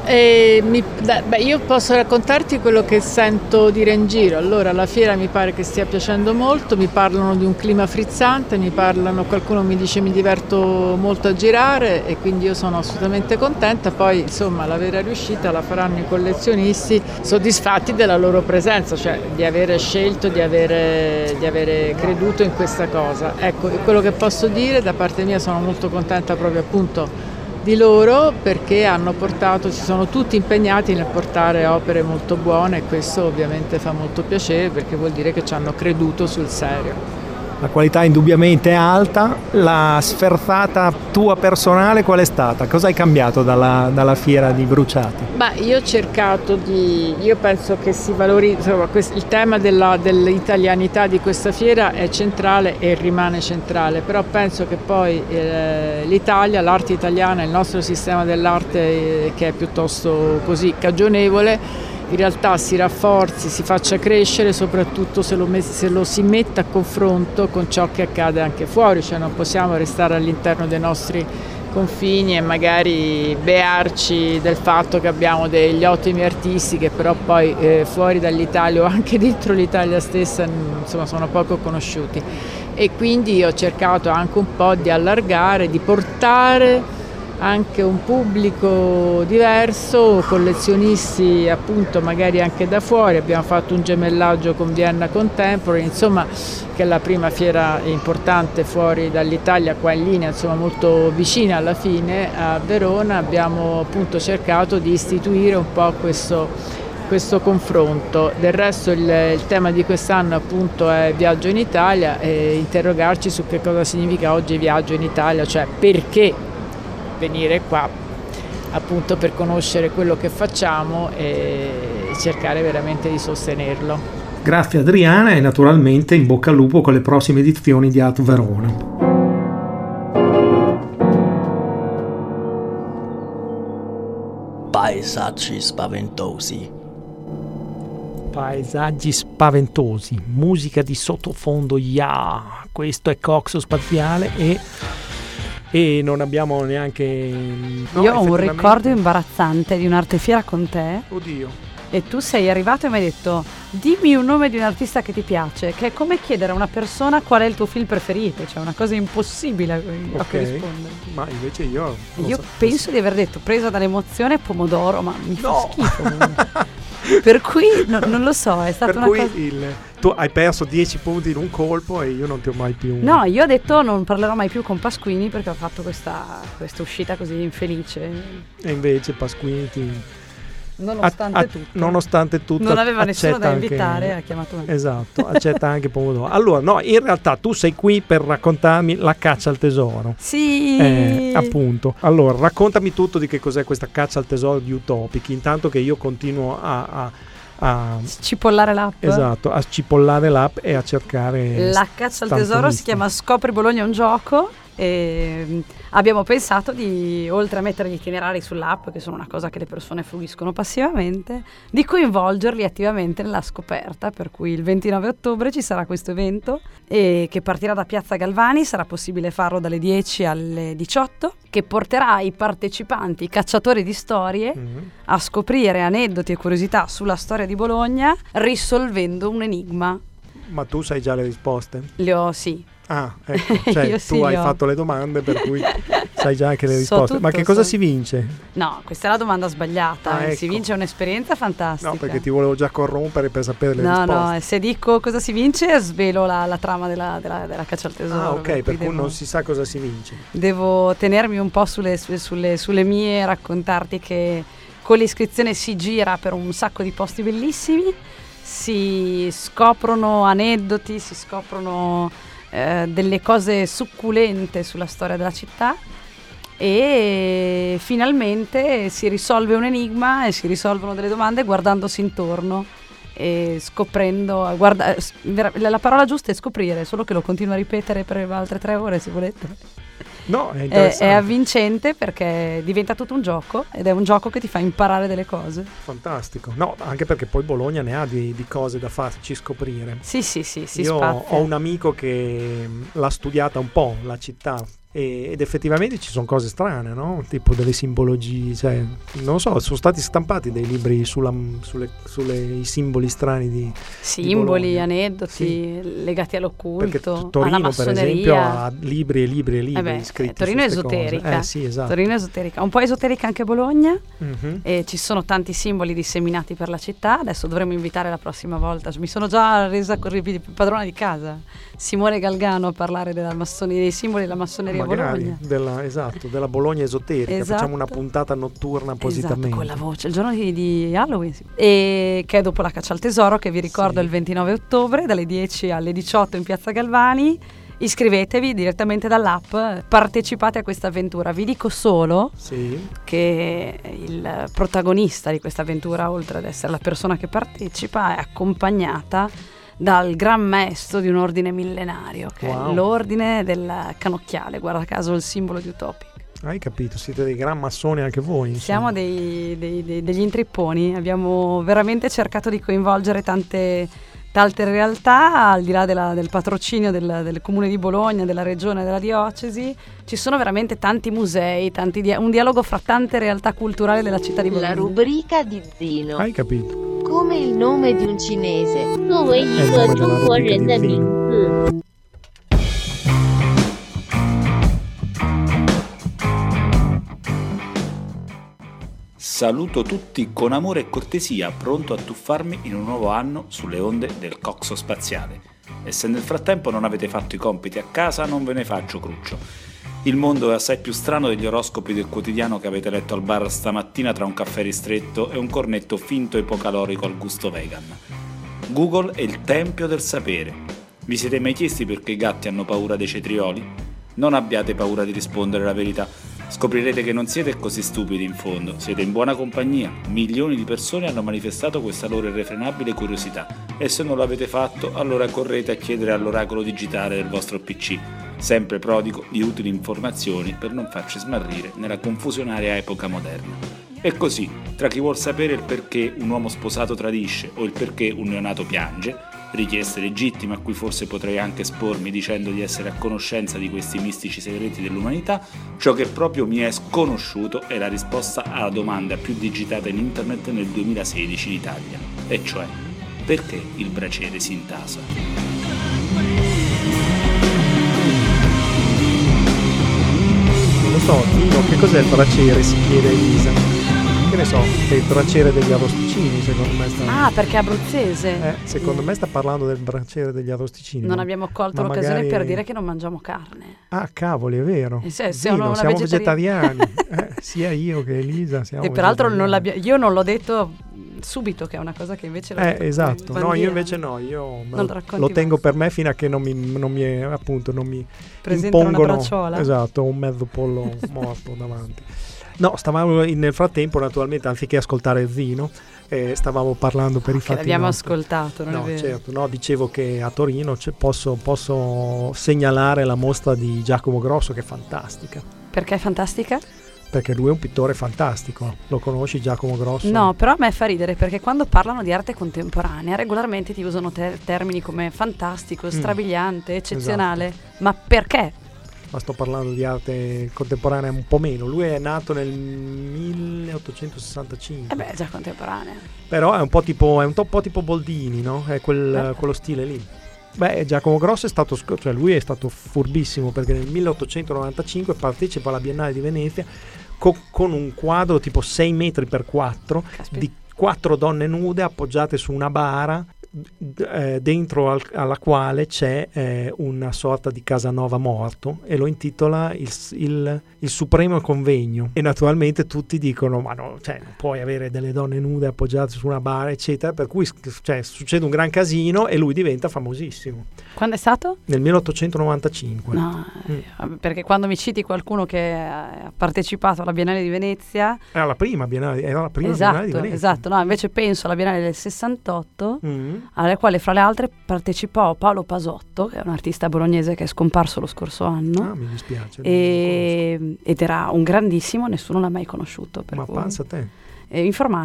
E mi, beh, io posso raccontarti quello che sento dire in giro. Allora, la fiera mi pare che stia piacendo molto, mi parlano di un clima frizzante, mi parlano, qualcuno mi dice mi diverto molto a girare e quindi io sono assolutamente contenta. Poi insomma la vera riuscita la faranno i collezionisti soddisfatti della loro presenza, cioè di avere scelto, di avere, di avere creduto in questa cosa. Ecco, quello che posso dire da parte mia, sono molto contenta proprio appunto di loro, perché hanno portato, si sono tutti impegnati nel portare opere molto buone, e questo ovviamente fa molto piacere, perché vuol dire che ci hanno creduto sul serio. La qualità indubbiamente è alta. La sferzata tua personale qual è stata? Cosa hai cambiato dalla, dalla fiera di Bruciati? Beh, io ho cercato di, io penso che si valorizza, il tema della, dell'italianità di questa fiera è centrale e rimane centrale, però penso che poi eh, l'Italia, l'arte italiana, il nostro sistema dell'arte eh, che è piuttosto così cagionevole, in realtà si rafforzi, si faccia crescere, soprattutto se lo, met- se lo si mette a confronto con ciò che accade anche fuori, cioè non possiamo restare all'interno dei nostri confini e magari bearci del fatto che abbiamo degli ottimi artisti che però poi eh, fuori dall'Italia o anche dentro l'Italia stessa insomma sono poco conosciuti, e quindi ho cercato anche un po' di allargare, di portare anche un pubblico diverso, collezionisti appunto magari anche da fuori. Abbiamo fatto un gemellaggio con Vienna Contemporary, insomma, che è la prima fiera importante fuori dall'Italia, qua in linea, insomma molto vicina alla fine a Verona. Abbiamo appunto cercato di istituire un po' questo, questo confronto. Del resto il, il tema di quest'anno appunto è viaggio in Italia, e interrogarci su che cosa significa oggi viaggio in Italia, cioè perché venire qua appunto per conoscere quello che facciamo e cercare veramente di sostenerlo. Grazie Adriana, e naturalmente in bocca al lupo con le prossime edizioni di Art Verona. Paesaggi spaventosi. Paesaggi spaventosi, musica di sottofondo, yeah. Questo è Coxo Spaziale e E non abbiamo neanche... No, io ho un ricordo imbarazzante di un'artefiera con te. Oddio. E tu sei arrivato e mi hai detto: dimmi un nome di un artista che ti piace, che è come chiedere a una persona qual è il tuo film preferito, cioè una cosa impossibile a cui okay. rispondere. Ma invece io... Io so, penso so. di aver detto, presa dall'emozione, pomodoro, ma mi no. fa schifo. Per cui no, non lo so, è stata per una cui cosa... il, tu hai perso dieci punti in un colpo e io non ti ho mai più... No, io ho detto non parlerò mai più con Pasquini perché ho fatto questa, questa uscita così infelice. E invece Pasquini ti... Nonostante a, a, tutto nonostante tutto non aveva nessuno da anche, invitare, ha chiamato me. Esatto, accetta anche pomodoro. Allora no, in realtà tu sei qui per raccontarmi la caccia al tesoro. Sì, eh, appunto. Allora raccontami tutto di che cos'è questa caccia al tesoro di Utopic, intanto che io continuo a, a, a cipollare l'app. Esatto, a cipollare l'app e a cercare la caccia al tesoro. Si chiama Scopri Bologna, un gioco. E abbiamo pensato di, oltre a mettere gli itinerari sull'app, che sono una cosa che le persone fruiscono passivamente, di coinvolgerli attivamente nella scoperta, per cui il ventinove ottobre ci sarà questo evento e che partirà da Piazza Galvani, sarà possibile farlo dalle dieci alle diciotto, che porterà i partecipanti, i cacciatori di storie, mm-hmm. a scoprire aneddoti e curiosità sulla storia di Bologna, risolvendo un enigma. Ma tu sai già le risposte? Le ho, sì. Ah, ecco, cioè tu sì, hai ho. fatto le domande per cui sai già anche le So risposte. tutto, Ma che cosa so. si vince? No, questa è la domanda sbagliata. Ah, ecco. Si vince un'esperienza fantastica. No, perché ti volevo già corrompere per sapere le no, risposte. No, no, se dico cosa si vince svelo la, la trama della, della, della caccia al tesoro. Ah, ok, per, per cui devo, non si sa cosa si vince. Devo tenermi un po' sulle, sulle, sulle mie, raccontarti che con l'iscrizione si gira per un sacco di posti bellissimi, si scoprono aneddoti, si scoprono eh, delle cose succulente sulla storia della città e finalmente si risolve un enigma e si risolvono delle domande guardandosi intorno e scoprendo, guarda, la parola giusta è scoprire, solo che lo continuo a ripetere per altre tre ore se volete. No, è È, è avvincente perché diventa tutto un gioco ed è un gioco che ti fa imparare delle cose. Fantastico. No, anche perché poi Bologna ne ha di, di cose da farci scoprire. Sì, sì, sì, si Io spazia. ho un amico che l'ha studiata un po', la città, E, ed effettivamente ci sono cose strane, no? Tipo delle simbologie, cioè, non so, sono stati stampati dei libri sulla, sulle, sulle simboli strani di simboli, di aneddoti sì. legati all'occulto, perché Torino, alla massoneria. per esempio, ha libri e libri e libri eh beh, scritti Torino è su queste esoterica. cose. Eh, sì, esatto. Torino è esoterica, un po' esoterica anche Bologna. Mm-hmm. E ci sono tanti simboli disseminati per la città. Adesso dovremo invitare la prossima volta, mi sono già resa padrona di casa, Simone Galgano, a parlare della massoneria, dei simboli della massoneria a Bologna. Della, esatto, della Bologna esoterica. Esatto. Facciamo una puntata notturna appositamente. Esatto, con la voce, il giorno di, di Halloween. Sì. E che è dopo la caccia al tesoro, che vi ricordo sì. il ventinove ottobre dalle dieci alle diciotto in Piazza Galvani. Iscrivetevi direttamente dall'app, partecipate a questa avventura. Vi dico solo sì. che il protagonista di questa avventura, oltre ad essere la persona che partecipa, è accompagnata dal gran maestro di un ordine millenario, che wow. è l'ordine del Canocchiale, guarda caso il simbolo di Utopic. Hai capito, siete dei gran massoni anche voi. Insomma. Siamo dei, dei, dei, degli intripponi, abbiamo veramente cercato di coinvolgere tante, tante realtà, al di là della, del patrocinio del, del comune di Bologna, della regione e della diocesi. Ci sono veramente tanti musei, tanti dia- un dialogo fra tante realtà culturali della città di Bologna. La rubrica di Zino. Hai capito. Come il nome di un cinese. È il nome della rubrica di Zino. Saluto tutti con amore e cortesia, pronto a tuffarmi in un nuovo anno sulle onde del Coxo Spaziale. E se nel frattempo non avete fatto i compiti a casa, non ve ne faccio cruccio. Il mondo è assai più strano degli oroscopi del quotidiano che avete letto al bar stamattina tra un caffè ristretto e un cornetto finto ipocalorico al gusto vegan. Google è il tempio del sapere. Vi siete mai chiesti perché i gatti hanno paura dei cetrioli? Non abbiate paura di rispondere la verità. Scoprirete che non siete così stupidi in fondo, siete in buona compagnia. Milioni di persone hanno manifestato questa loro irrefrenabile curiosità e se non l'avete fatto, allora correte a chiedere all'oracolo digitale del vostro P C, sempre prodigo di utili informazioni per non farci smarrire nella confusionaria epoca moderna. E così, tra chi vuol sapere il perché un uomo sposato tradisce o il perché un neonato piange, richieste legittime a cui forse potrei anche espormi dicendo di essere a conoscenza di questi mistici segreti dell'umanità, ciò che proprio mi è sconosciuto è la risposta alla domanda più digitata in internet nel duemilasedici in Italia, e cioè, perché il braciere si intasa? Non lo so, Tino, che cos'è il braciere? Si chiede Elisa. Che ne so, è il braciere degli arrosticini, secondo me sta... Ah, perché è abruzzese. Eh, secondo me sta parlando del braciere degli arrosticini. Non no? abbiamo colto Ma l'occasione magari... per dire che non mangiamo carne. Ah, cavoli, è vero. E se, se Dino, siamo vegetariani, vegetariani. eh, sia io che Elisa siamo e peraltro non io non l'ho detto subito, che è una cosa che invece... Eh, esatto. No, io invece no, io lo, lo tengo per me fino a che non mi, non mi appunto, non mi presentano impongono... una bracciola. Esatto, un mezzo pollo morto davanti. No, stavamo in, nel frattempo, naturalmente, anziché ascoltare Zino, eh, stavamo parlando per i fatti l'abbiamo nostri. ascoltato, non no, è vero? Certo, no, dicevo che a Torino posso, posso segnalare la mostra di Giacomo Grosso, che è fantastica. Perché è fantastica? Perché lui è un pittore fantastico. Lo conosci, Giacomo Grosso? No, però a me fa ridere perché quando parlano di arte contemporanea regolarmente ti usano ter- termini come fantastico, strabiliante, mm, eccezionale. Esatto. Ma perché? Ma sto parlando di arte contemporanea un po' meno. Lui è nato nel milleottocentosessantacinque. Eh beh, è già contemporanea. Però è un po' tipo, è un po' tipo Boldini, no? È quel, quello stile lì. Beh, Giacomo Grosso è stato, cioè lui è stato furbissimo perché nel milleottocentonovantacinque partecipa alla Biennale di Venezia co- con un quadro tipo sei metri per quattro di quattro donne nude appoggiate su una bara, eh, dentro al, alla quale c'è eh, una sorta di Casanova morto, e lo intitola il, il, il Supremo Convegno. E naturalmente tutti dicono ma no, cioè non puoi avere delle donne nude appoggiate su una bara eccetera, per cui cioè, succede un gran casino e lui diventa famosissimo. Quando è stato? Nel milleottocentonovantacinque. No, mm. perché quando mi citi qualcuno che ha partecipato alla Biennale di Venezia, era la prima Biennale, era la prima esatto, Biennale di Venezia. Esatto, no, invece penso alla Biennale del sessantotto, mm. alla quale fra le altre partecipò Paolo Pasotto, che è un artista bolognese che è scomparso lo scorso anno. Ah, mi dispiace. E, ed era un grandissimo, nessuno l'ha mai conosciuto. Per Ma cui. pensa a te. È informale.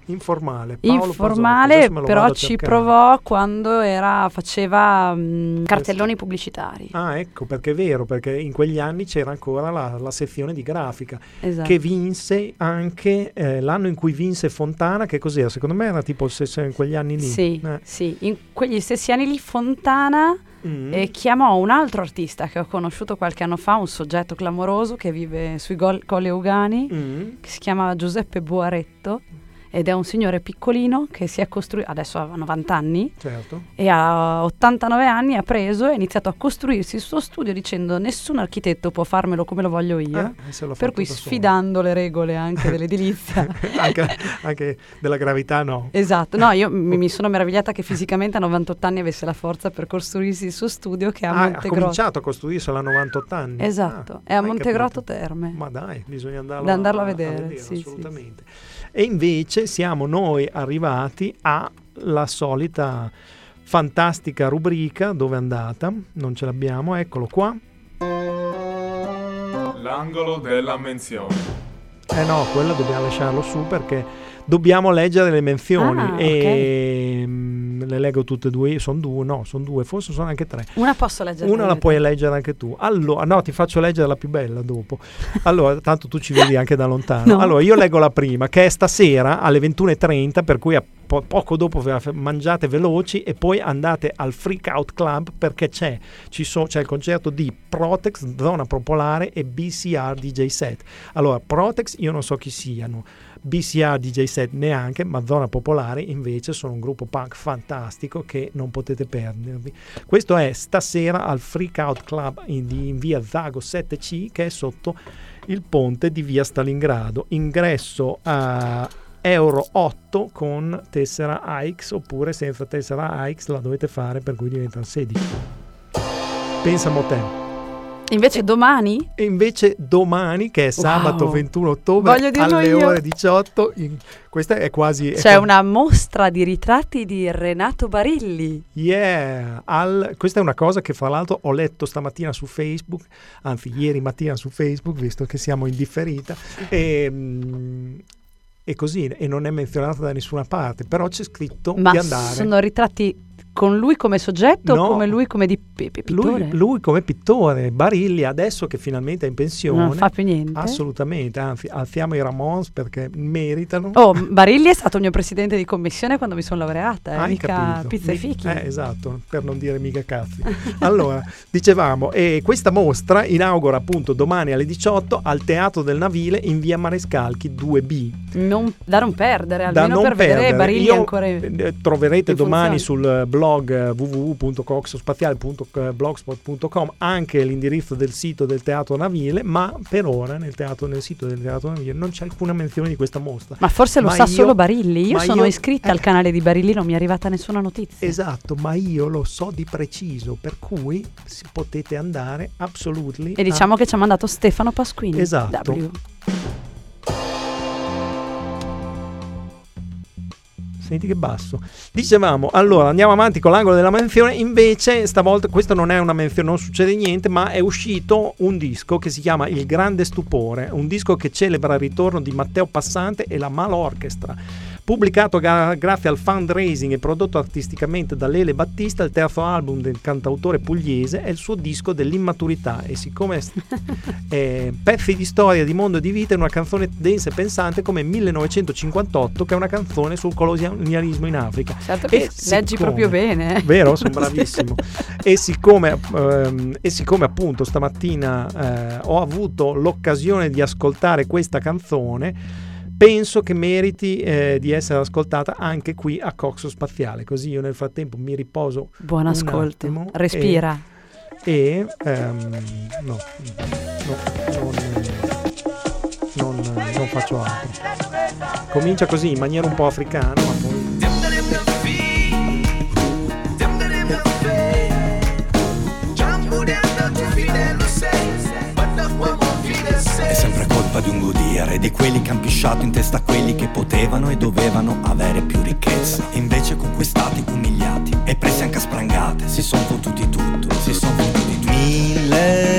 informale. Paolo informale, Pazzotto, però ci provò quando era, faceva mh, cartelloni pubblicitari. Ah, ecco, perché è vero, perché in quegli anni c'era ancora la, la sezione di grafica, esatto. che vinse anche eh, l'anno in cui vinse Fontana, che cos'era? Secondo me era tipo se, se in quegli anni lì. Sì, eh. sì, in quegli stessi anni lì Fontana mm. eh, chiamò un altro artista che ho conosciuto qualche anno fa, un soggetto clamoroso che vive sui gol- Colli Euganei, mm. che si chiama Giuseppe Buaretto. Ed è un signore piccolino che si è costruito, adesso ha novanta anni, certo. e a ottantanove anni ha preso e ha iniziato a costruirsi il suo studio dicendo nessun architetto può farmelo come lo voglio io, eh, per cui sfidando le regole anche dell'edilizia. anche, anche della gravità no. Esatto, no, io mi, mi sono meravigliata che fisicamente a novantotto anni avesse la forza per costruirsi il suo studio che è a ah, Montegrotto. Ha cominciato a costruirselo a novantotto anni. Esatto, ah, è a Montegrotto Terme. Ma dai, bisogna andarlo, da andarlo a, a vedere, a vedere sì, assolutamente. Sì. E invece siamo noi arrivati alla solita fantastica rubrica. Dove è andata? Non ce l'abbiamo, eccolo qua. L'angolo della menzione. Eh no, quello dobbiamo lasciarlo su perché dobbiamo leggere le menzioni ah, e okay. mh, le leggo tutte e due, sono due, no, sono due, forse sono anche tre. Una posso leggere. Una la puoi leggere anche tu. Allora, no, ti faccio leggere la più bella dopo. Allora, tanto tu ci vedi anche da lontano. No. Allora, io leggo la prima, che è stasera alle ventuno e trenta, per cui a po- poco dopo mangiate veloci e poi andate al Freak Out Club perché c'è, ci so, c'è il concerto di Protex, Zona Popolare e B C R D J Set. Allora, Protex io non so chi siano, B C R D J Set neanche, ma Zona Popolare invece sono un gruppo punk fantastico che non potete perdervi. Questo è stasera al Freak Out Club in, di, in via Zago sette C, che è sotto il ponte di via Stalingrado. Ingresso a euro otto con tessera A X, oppure senza tessera A X la dovete fare, per cui diventano sedici. Pensa a te. Invece domani? E invece domani, che è sabato wow. ventuno ottobre alle io. ore diciotto, in, questa è quasi... C'è è una mostra di ritratti di Renato Barilli. Yeah! Al, questa è una cosa che fra l'altro ho letto stamattina su Facebook, anzi ieri mattina su Facebook, visto che siamo in differita, e... Mh, e così, e non è menzionata da nessuna parte, però c'è scritto Ma di andare. Sono ritratti con lui come soggetto no, o come lui come di p- p- pittore? Lui, lui come pittore. Barilli adesso che finalmente è in pensione non fa più niente. Assolutamente, anzi alziamo i Ramones perché meritano. Oh, Barilli è stato il mio presidente di commissione quando mi sono laureata, eh, Hai mica capito. pizza e fichi. Eh, esatto, per non dire mica cazzi. Allora, dicevamo, e questa mostra inaugura appunto domani alle diciotto al Teatro del Navile in via Marescalchi due B. Non, da non perdere, almeno da non per perdere. vedere Barilli Io, ancora eh, troverete domani funzione. sul blog w w w punto coxospaziale punto blogspot punto com anche l'indirizzo del sito del Teatro Navile, ma per ora nel, teatro, nel sito del Teatro Navile non c'è alcuna menzione di questa mostra. Ma forse lo ma sa io, solo Barilli. Io sono io, iscritta eh, al canale di Barilli, non mi è arrivata nessuna notizia. Esatto, ma io lo so di preciso, per cui potete andare assolutely. E diciamo a... che ci ha mandato Stefano Pasquini. Esatto. W. Senti che basso. Dicevamo, allora andiamo avanti con l'angolo della menzione. Invece stavolta questo non è una menzione, non succede niente, ma è uscito un disco che si chiama Il Grande Stupore, un disco che celebra il ritorno di Matteo Passante e la Mal Orchestra. Pubblicato ga- grazie al fundraising e prodotto artisticamente da Lele Battista, il terzo album del cantautore pugliese è il suo disco dell'immaturità, e siccome è pezzi di storia, di mondo e di vita in una canzone densa e pensante come millenovecentocinquantotto, che è una canzone sul colonialismo in Africa. Certo che e leggi siccome, proprio bene. Vero? Sono bravissimo. e, siccome, ehm, e siccome appunto stamattina eh, ho avuto l'occasione di ascoltare questa canzone, penso che meriti eh, di essere ascoltata anche qui a Coxo Spaziale, così io nel frattempo mi riposo. Buon ascolto, attimo respira. E, e ehm, no, no non, non, non faccio altro. Comincia così in maniera un po' africana, ma poi... È sempre colpa di un goodiere, di quelli che han pisciato in testa a quelli che potevano e dovevano avere più ricchezza. Invece conquistati, umiliati e presi anche a sprangate, si son fottuti tutto, si son fottuti tutto.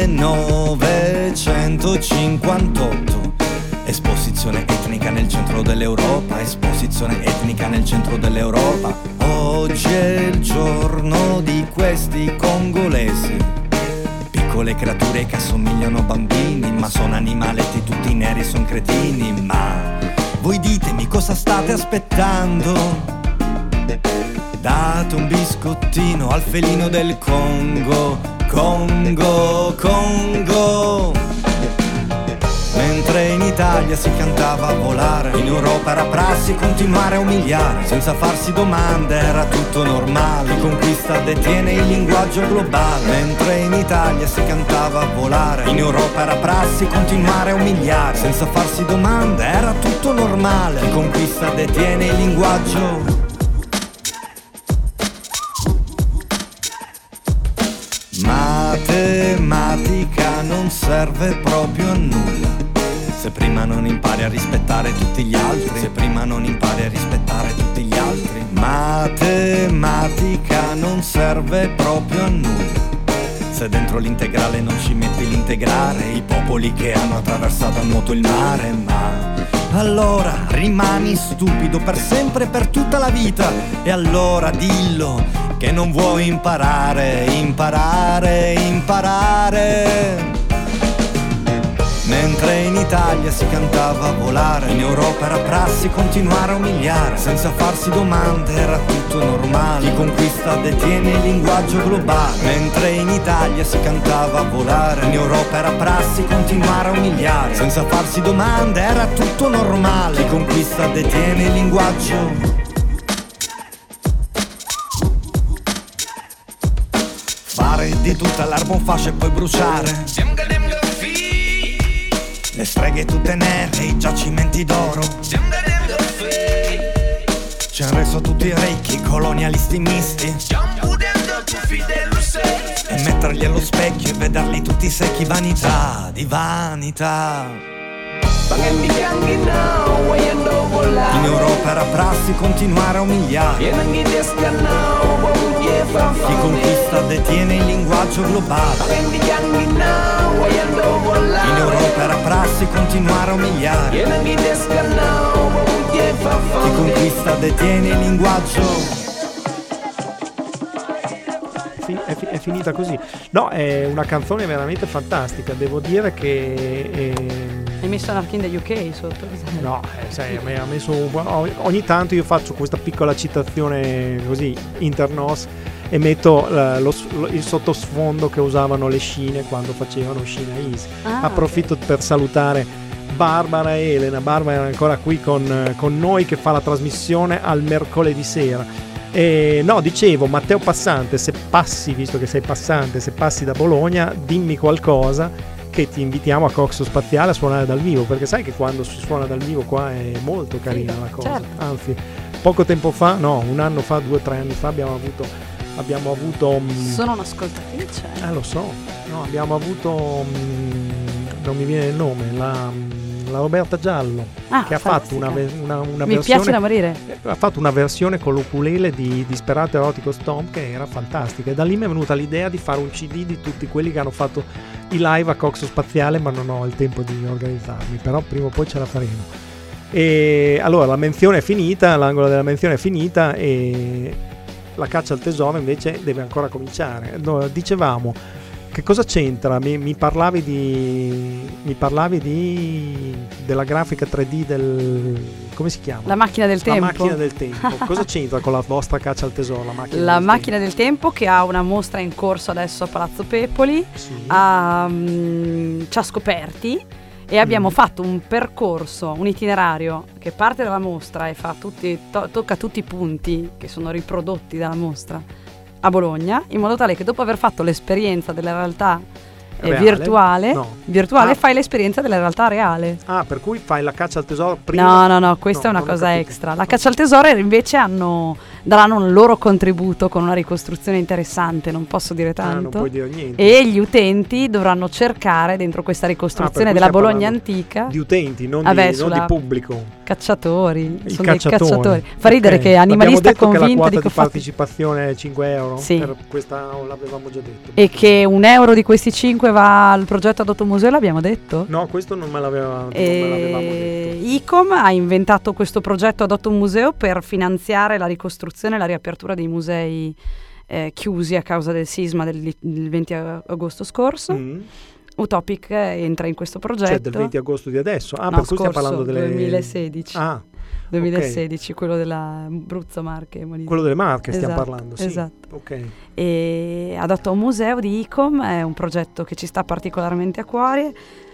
millenovecentocinquantotto, esposizione etnica nel centro del dell'Europa, esposizione etnica nel centro dell'Europa. Oggi è il giorno di questi congolesi, piccole creature che assomigliano a bambini, ma sono animaletti tutti neri, son cretini. Ma voi ditemi cosa state aspettando? Date un biscottino al felino del Congo, Congo, Congo. Mentre in Italia si cantava a volare, in Europa era prassi continuare a umiliare, senza farsi domande era tutto normale, chi conquista detiene il linguaggio globale. Mentre in Italia si cantava a volare, in Europa era prassi continuare a umiliare, senza farsi domande era tutto normale, chi conquista detiene il linguaggio. Matematica non serve proprio a nulla se prima non impari a rispettare tutti gli altri, se prima non impari a rispettare tutti gli altri. Matematica non serve proprio a nulla se dentro l'integrale non ci metti l'integrare, i popoli che hanno attraversato a nuoto il mare. Ma allora rimani stupido per sempre e per tutta la vita, e allora dillo che non vuoi imparare, imparare, imparare. Mentre in Italia si cantava a volare, in Europa era prassi continuare a umiliare, senza farsi domande era tutto normale, chi conquista detiene il linguaggio globale. Mentre in Italia si cantava a volare, in Europa era prassi continuare a umiliare, senza farsi domande era tutto normale, chi conquista detiene il linguaggio. Fare di tutta l'erba un fascio e poi bruciare, le streghe tutte nere, i giacimenti d'oro, ci han reso tutti ricchi, colonialisti misti, e metterli allo specchio e vederli tutti secchi, vanità di vanità. In Europa era prassi continuare a umiliare, chi conquista detiene il linguaggio globale. In Europa era prassi continuare a umiliare, chi conquista detiene il linguaggio. È, fi- è finita così. No, è una canzone veramente fantastica. Devo dire che è... hai messo Anarchy in the U K sotto? No, eh, sai, ha messo ogni tanto io faccio questa piccola citazione così internos e metto uh, lo, lo, il sottosfondo che usavano le scine quando facevano Scina Easy. Ah, approfitto okay. per salutare Barbara e Elena. Barbara è ancora qui con, con noi, che fa la trasmissione al mercoledì sera. E no, dicevo, Matteo Passante, se passi, visto che sei passante, se passi da Bologna, dimmi qualcosa, che ti invitiamo a Coxo Spaziale a suonare dal vivo, perché sai che quando si suona dal vivo qua è molto carina sì, la cosa. Certo. Anzi, poco tempo fa, no, un anno fa, due o tre anni fa abbiamo avuto abbiamo avuto um, sono un'ascoltatrice. Eh, lo so. No, abbiamo avuto um, non mi viene il nome, la la Roberta Giallo, ah, che ha fatto una, una, una mi versione, piace da morire, ha fatto una versione con l'ukulele di Disperato Erotico Stomp che era fantastica, e da lì mi è venuta l'idea di fare un C D di tutti quelli che hanno fatto i live a Coxo Spaziale, ma non ho il tempo di organizzarmi, però prima o poi ce la faremo. E allora la menzione è finita, l'angolo della menzione è finita, e la caccia al tesoro invece deve ancora cominciare. No, dicevamo, che cosa c'entra? Mi, mi parlavi di mi parlavi di della grafica tre D del, come si chiama? La macchina del la tempo. La macchina del tempo. Cosa c'entra con la vostra caccia al tesoro? La macchina, la del, macchina tempo? del tempo, che ha una mostra in corso adesso a Palazzo Pepoli, sì. a, um, ci ha scoperti e abbiamo mm. fatto un percorso, un itinerario che parte dalla mostra e fa tutti, to- tocca tutti i punti che sono riprodotti dalla mostra a Bologna, in modo tale che dopo aver fatto l'esperienza della realtà eh, virtuale, no. virtuale ah. fai l'esperienza della realtà reale. Ah, per cui fai la caccia al tesoro prima? No, no, no, questa no, è una cosa capito. extra. La caccia al tesoro invece hanno daranno il loro contributo con una ricostruzione interessante, non posso dire tanto. Ah, non puoi dire niente. E gli utenti dovranno cercare dentro questa ricostruzione ah, della Bologna antica di utenti, non, Vabbè, di, non di pubblico. Cacciatori, I sono cacciatori. dei cacciatori. Fa ridere Okay. che animalista Abbiamo detto convinta che la quota dico, di partecipazione è cinque euro. Sì. Per questa l'avevamo già detto. E che un euro di questi cinque va al progetto Adotto Museo, l'abbiamo detto? No, questo non me l'aveva non me E l'avevamo detto. ICOM ha inventato questo progetto Adotto un Museo per finanziare la ricostruzione e la riapertura dei musei eh, chiusi a causa del sisma del, del venti agosto scorso. Mm. Utopic entra in questo progetto. Cioè del venti agosto di adesso. Ah, no, per cui stiamo scorso, parlando delle duemilasedici. Ah. duemilasedici, okay. Quello della Abruzzo Marche. Molise. Quello delle Marche esatto, stiamo parlando, sì. Esatto. Ok. E Adotto un Museo di ICOM è un progetto che ci sta particolarmente a cuore.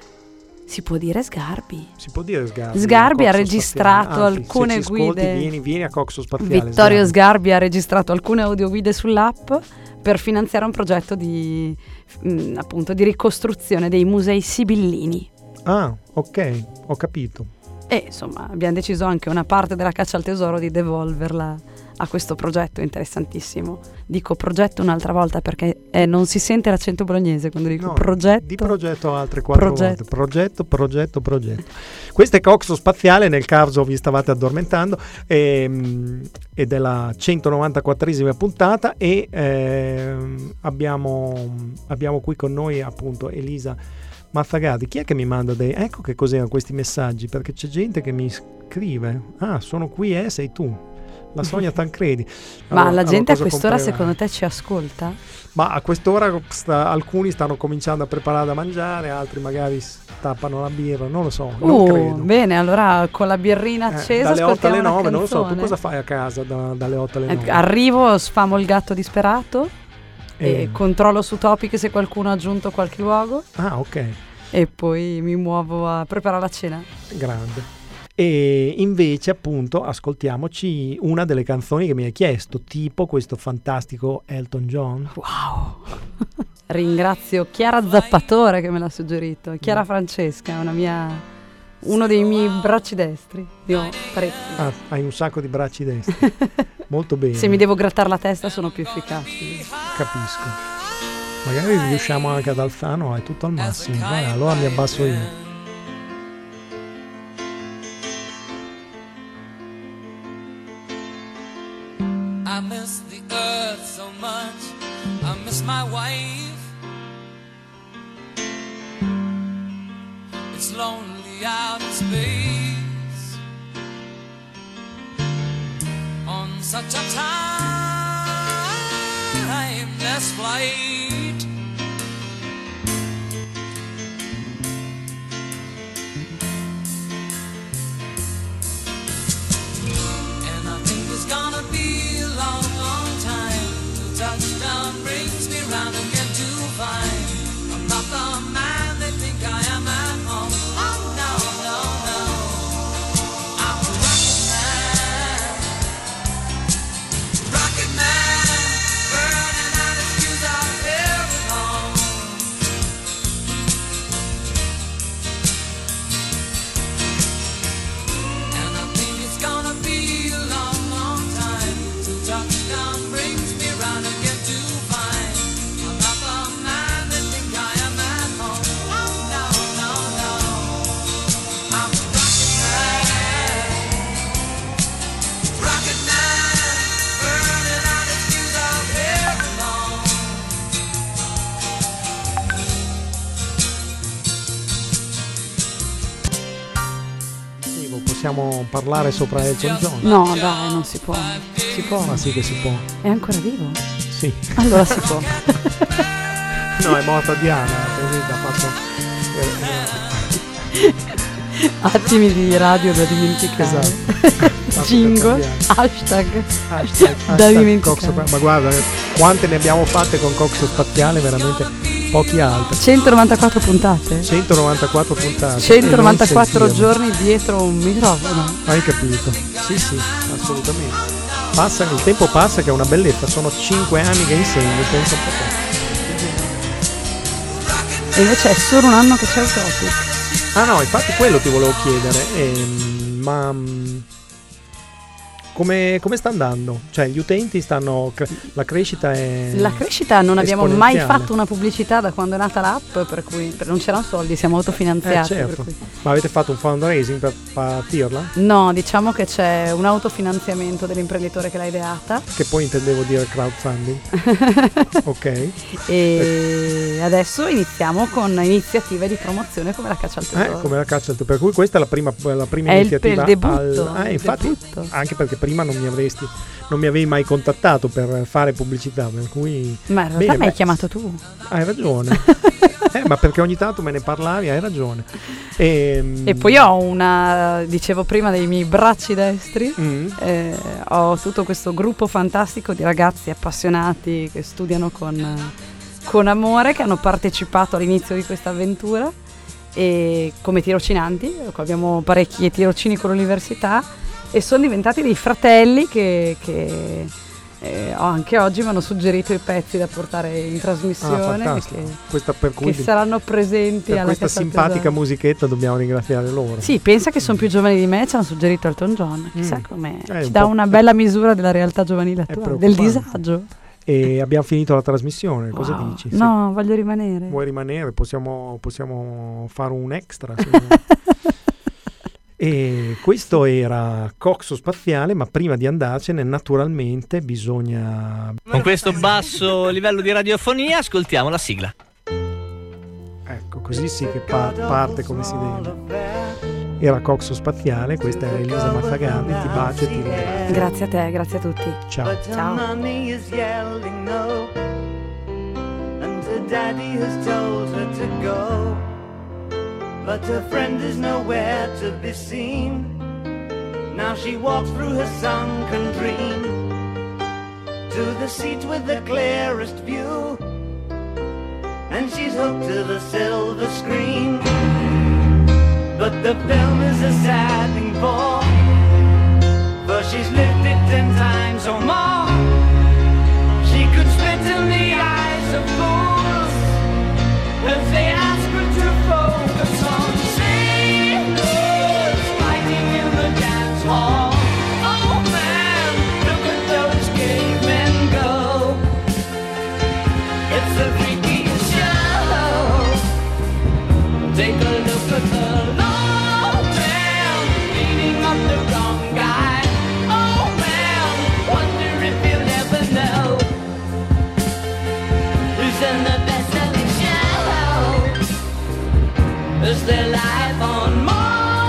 Si può dire Sgarbi. Si può dire Sgarbi. Sgarbi ha registrato Anzi, alcune se ci guide. Ascolti, vieni, vieni a Coxo Spaziale. Vittorio Sgarbi. Sgarbi ha registrato alcune audioguide sull'app per finanziare un progetto di mh, appunto di ricostruzione dei musei sibillini. Ah, ok, ho capito. E insomma abbiamo deciso anche una parte della caccia al tesoro di devolverla a questo progetto interessantissimo. Dico progetto un'altra volta perché eh, non si sente l'accento bolognese quando dico no, progetto. Di progetto altre quattro progetto. volte. Progetto, progetto, progetto. Questo è Coxo Spaziale, nel caso vi stavate addormentando, ehm, ed è la centonovantaquattresima puntata e ehm, abbiamo, abbiamo qui con noi appunto Elisa Mazzagati. Chi è che mi manda dei... Ecco che cos'erano questi messaggi, perché c'è gente che mi scrive. Ah, sono qui, eh, sei tu. La Sonia Tancredi. Allora, ma la gente allora a quest'ora comprerà? secondo te ci ascolta? Ma a quest'ora sta, alcuni stanno cominciando a preparare da mangiare, altri magari tappano la birra, non lo so, non uh, credo. Bene, allora con la birrina accesa eh, dalle otto alle nove, non lo so, tu canzone. cosa fai a casa da, dalle otto alle nove? Eh, arrivo, sfamo il gatto disperato e, e controllo su Topic se qualcuno ha aggiunto qualche luogo. Ah, ok. E poi mi muovo a preparare la cena. Grande. E invece appunto ascoltiamoci una delle canzoni che mi hai chiesto, tipo questo fantastico Elton John. Wow. Ringrazio Chiara Zappatore che me l'ha suggerito. Chiara Francesca, una mia, uno dei miei bracci destri. Io ho parecchi. Ah, hai un sacco di bracci destri. Molto bene. Se mi devo grattare la testa sono più efficaci. Capisco. Magari riusciamo anche ad alzarlo, è tutto al massimo. Vai, allora mi abbasso io. I miss the earth so much, I miss my wife. It's lonely out in space on such a timeless flight. And I think it's gonna be a long, long time till touchdown brings me round again to find I'm not the man they think I am at home. Oh no, no, no, I'm a rocket man, rocket man, burning out his fuse out here at home. And I think it's gonna be a long, long time till touchdown brings me round again to find I'm not the man they think I am at home. Oh no, no, no, I'm a rocket man, rocket man, burning out his fuse out here alone. Possiamo parlare sopra Elton John? No, dai, non si può. Si può. Ma sì che si può. È ancora vivo? Sì. Allora si può. No, è morta Diana, ha fatto attimi di radio da dimenticare. Esatto. Jingle, hashtag, hashtag, da hashtag dimenticare. Coxo, ma guarda, quante ne abbiamo fatte con Coxo Spaziale, veramente pochi altri. centonovantaquattro puntate? centonovantaquattro puntate. centonovantaquattro giorni dietro un microfono. Hai capito? Sì, sì, assolutamente. Passa, il tempo passa che è una bellezza, sono cinque anni che insegno, penso un po' te. E invece è solo un anno che c'è Utopic. Ah no, infatti quello ti volevo chiedere, ehm, ma mh, come, come sta andando? Cioè gli utenti stanno, la crescita è La crescita non abbiamo mai esponenziale. fatto una pubblicità da quando è nata l'app, per cui per- non c'erano soldi, siamo autofinanziati. Eh, per certo. cui- Ma avete fatto un fundraising per partirla? No, diciamo che c'è un autofinanziamento dell'imprenditore che l'ha ideata. Che poi intendevo dire crowdfunding. Ok. E adesso iniziamo con iniziative di promozione come la caccia al tesoro. Eh, come la caccia al tesoro. Per cui questa è la prima, la prima È il- iniziativa il debutto, al- ah, il infatti, debutto. anche perché prima non mi avresti non mi avevi mai contattato per fare pubblicità, per cui Ma in realtà bene, mi hai beh, chiamato tu. hai ragione. eh, ma perché ogni tanto me ne parlavi, hai ragione. E, E poi ho una, dicevo prima, dei miei bracci destri, Mm. eh, ho tutto questo gruppo fantastico di ragazzi appassionati che studiano con, con amore, che hanno partecipato all'inizio di questa avventura e come tirocinanti, abbiamo parecchi tirocini con l'università e sono diventati dei fratelli che, che eh, anche oggi mi hanno suggerito i pezzi da portare in Ah, trasmissione, fantastico. che, Questa per cui che saranno presenti per alla questa Caccia al simpatica Tesoro. musichetta dobbiamo ringraziare loro. Sì, pensa che sono più giovani di me, ci hanno suggerito Elton John, chissà Mm. come Eh, ci un dà po'- una bella misura della realtà giovanile attuale, del preoccupante. disagio. E abbiamo finito la trasmissione, cosa Wow. dici? No, voglio rimanere. Vuoi rimanere? Possiamo, possiamo fare un extra. se vuoi. E questo era Coxo Spaziale, ma prima di andarcene naturalmente bisogna... Con questo basso livello di radiofonia ascoltiamo la sigla. Ecco, così sì che pa- parte come si deve. Era Coxo Spaziale, questa è Elisa Mazzagardi, ti bacio e ti ringrazio. Grazie a te, grazie a tutti. Ciao. But her Ciao. mommy is yelling no, and her daddy has told her to go. But her friend is nowhere to be seen. Now she walks through her sunken dream to the seat with the clearest view, and she's hooked to the silver screen. But the film is a sad thing for, for she's lived it ten times or more. She could spit in the eyes of fools if they ask her to focus on sailors fighting in the dance hall. Oh man, look at those cavemen go. It's the freakiest show. Take a look at the long man beating up the wrong guy. Oh man, wonder if you'll ever know who's in the best-selling show. Is their life on Mars?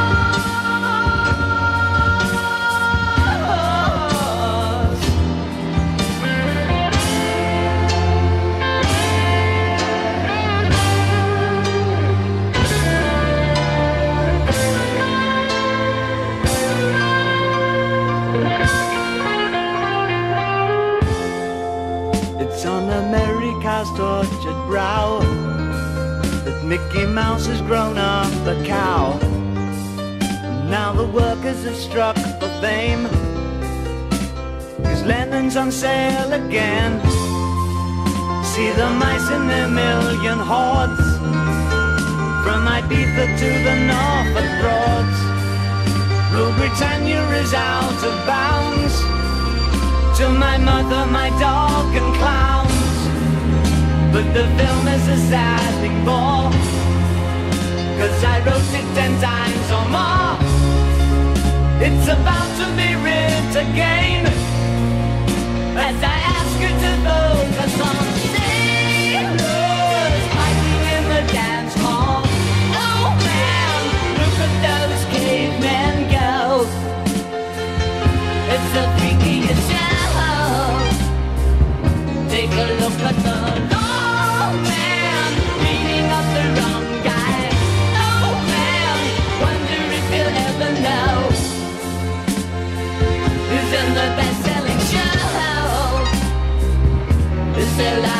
It's on America's tortured brow that Mickey Mouse has grown up a cow. Now the workers have struck for fame, 'cause Lennon's on sale again. See the mice in their million hordes, from Ibiza to the Norfolk Broads. Rule Britannia is out of bounds, to my mother, my dog and clowns. But the film is a sad thing more, 'cause I wrote it ten times or more. It's about to be writ again, as I ask you to focus on sailors fighting in the dance hall. Oh man, look at those cavemen go. It's the freakiest show. Take a look at the long man beating up the wrong guy. Oh man, wonder if you'll ever know who's in the best-selling show. Is there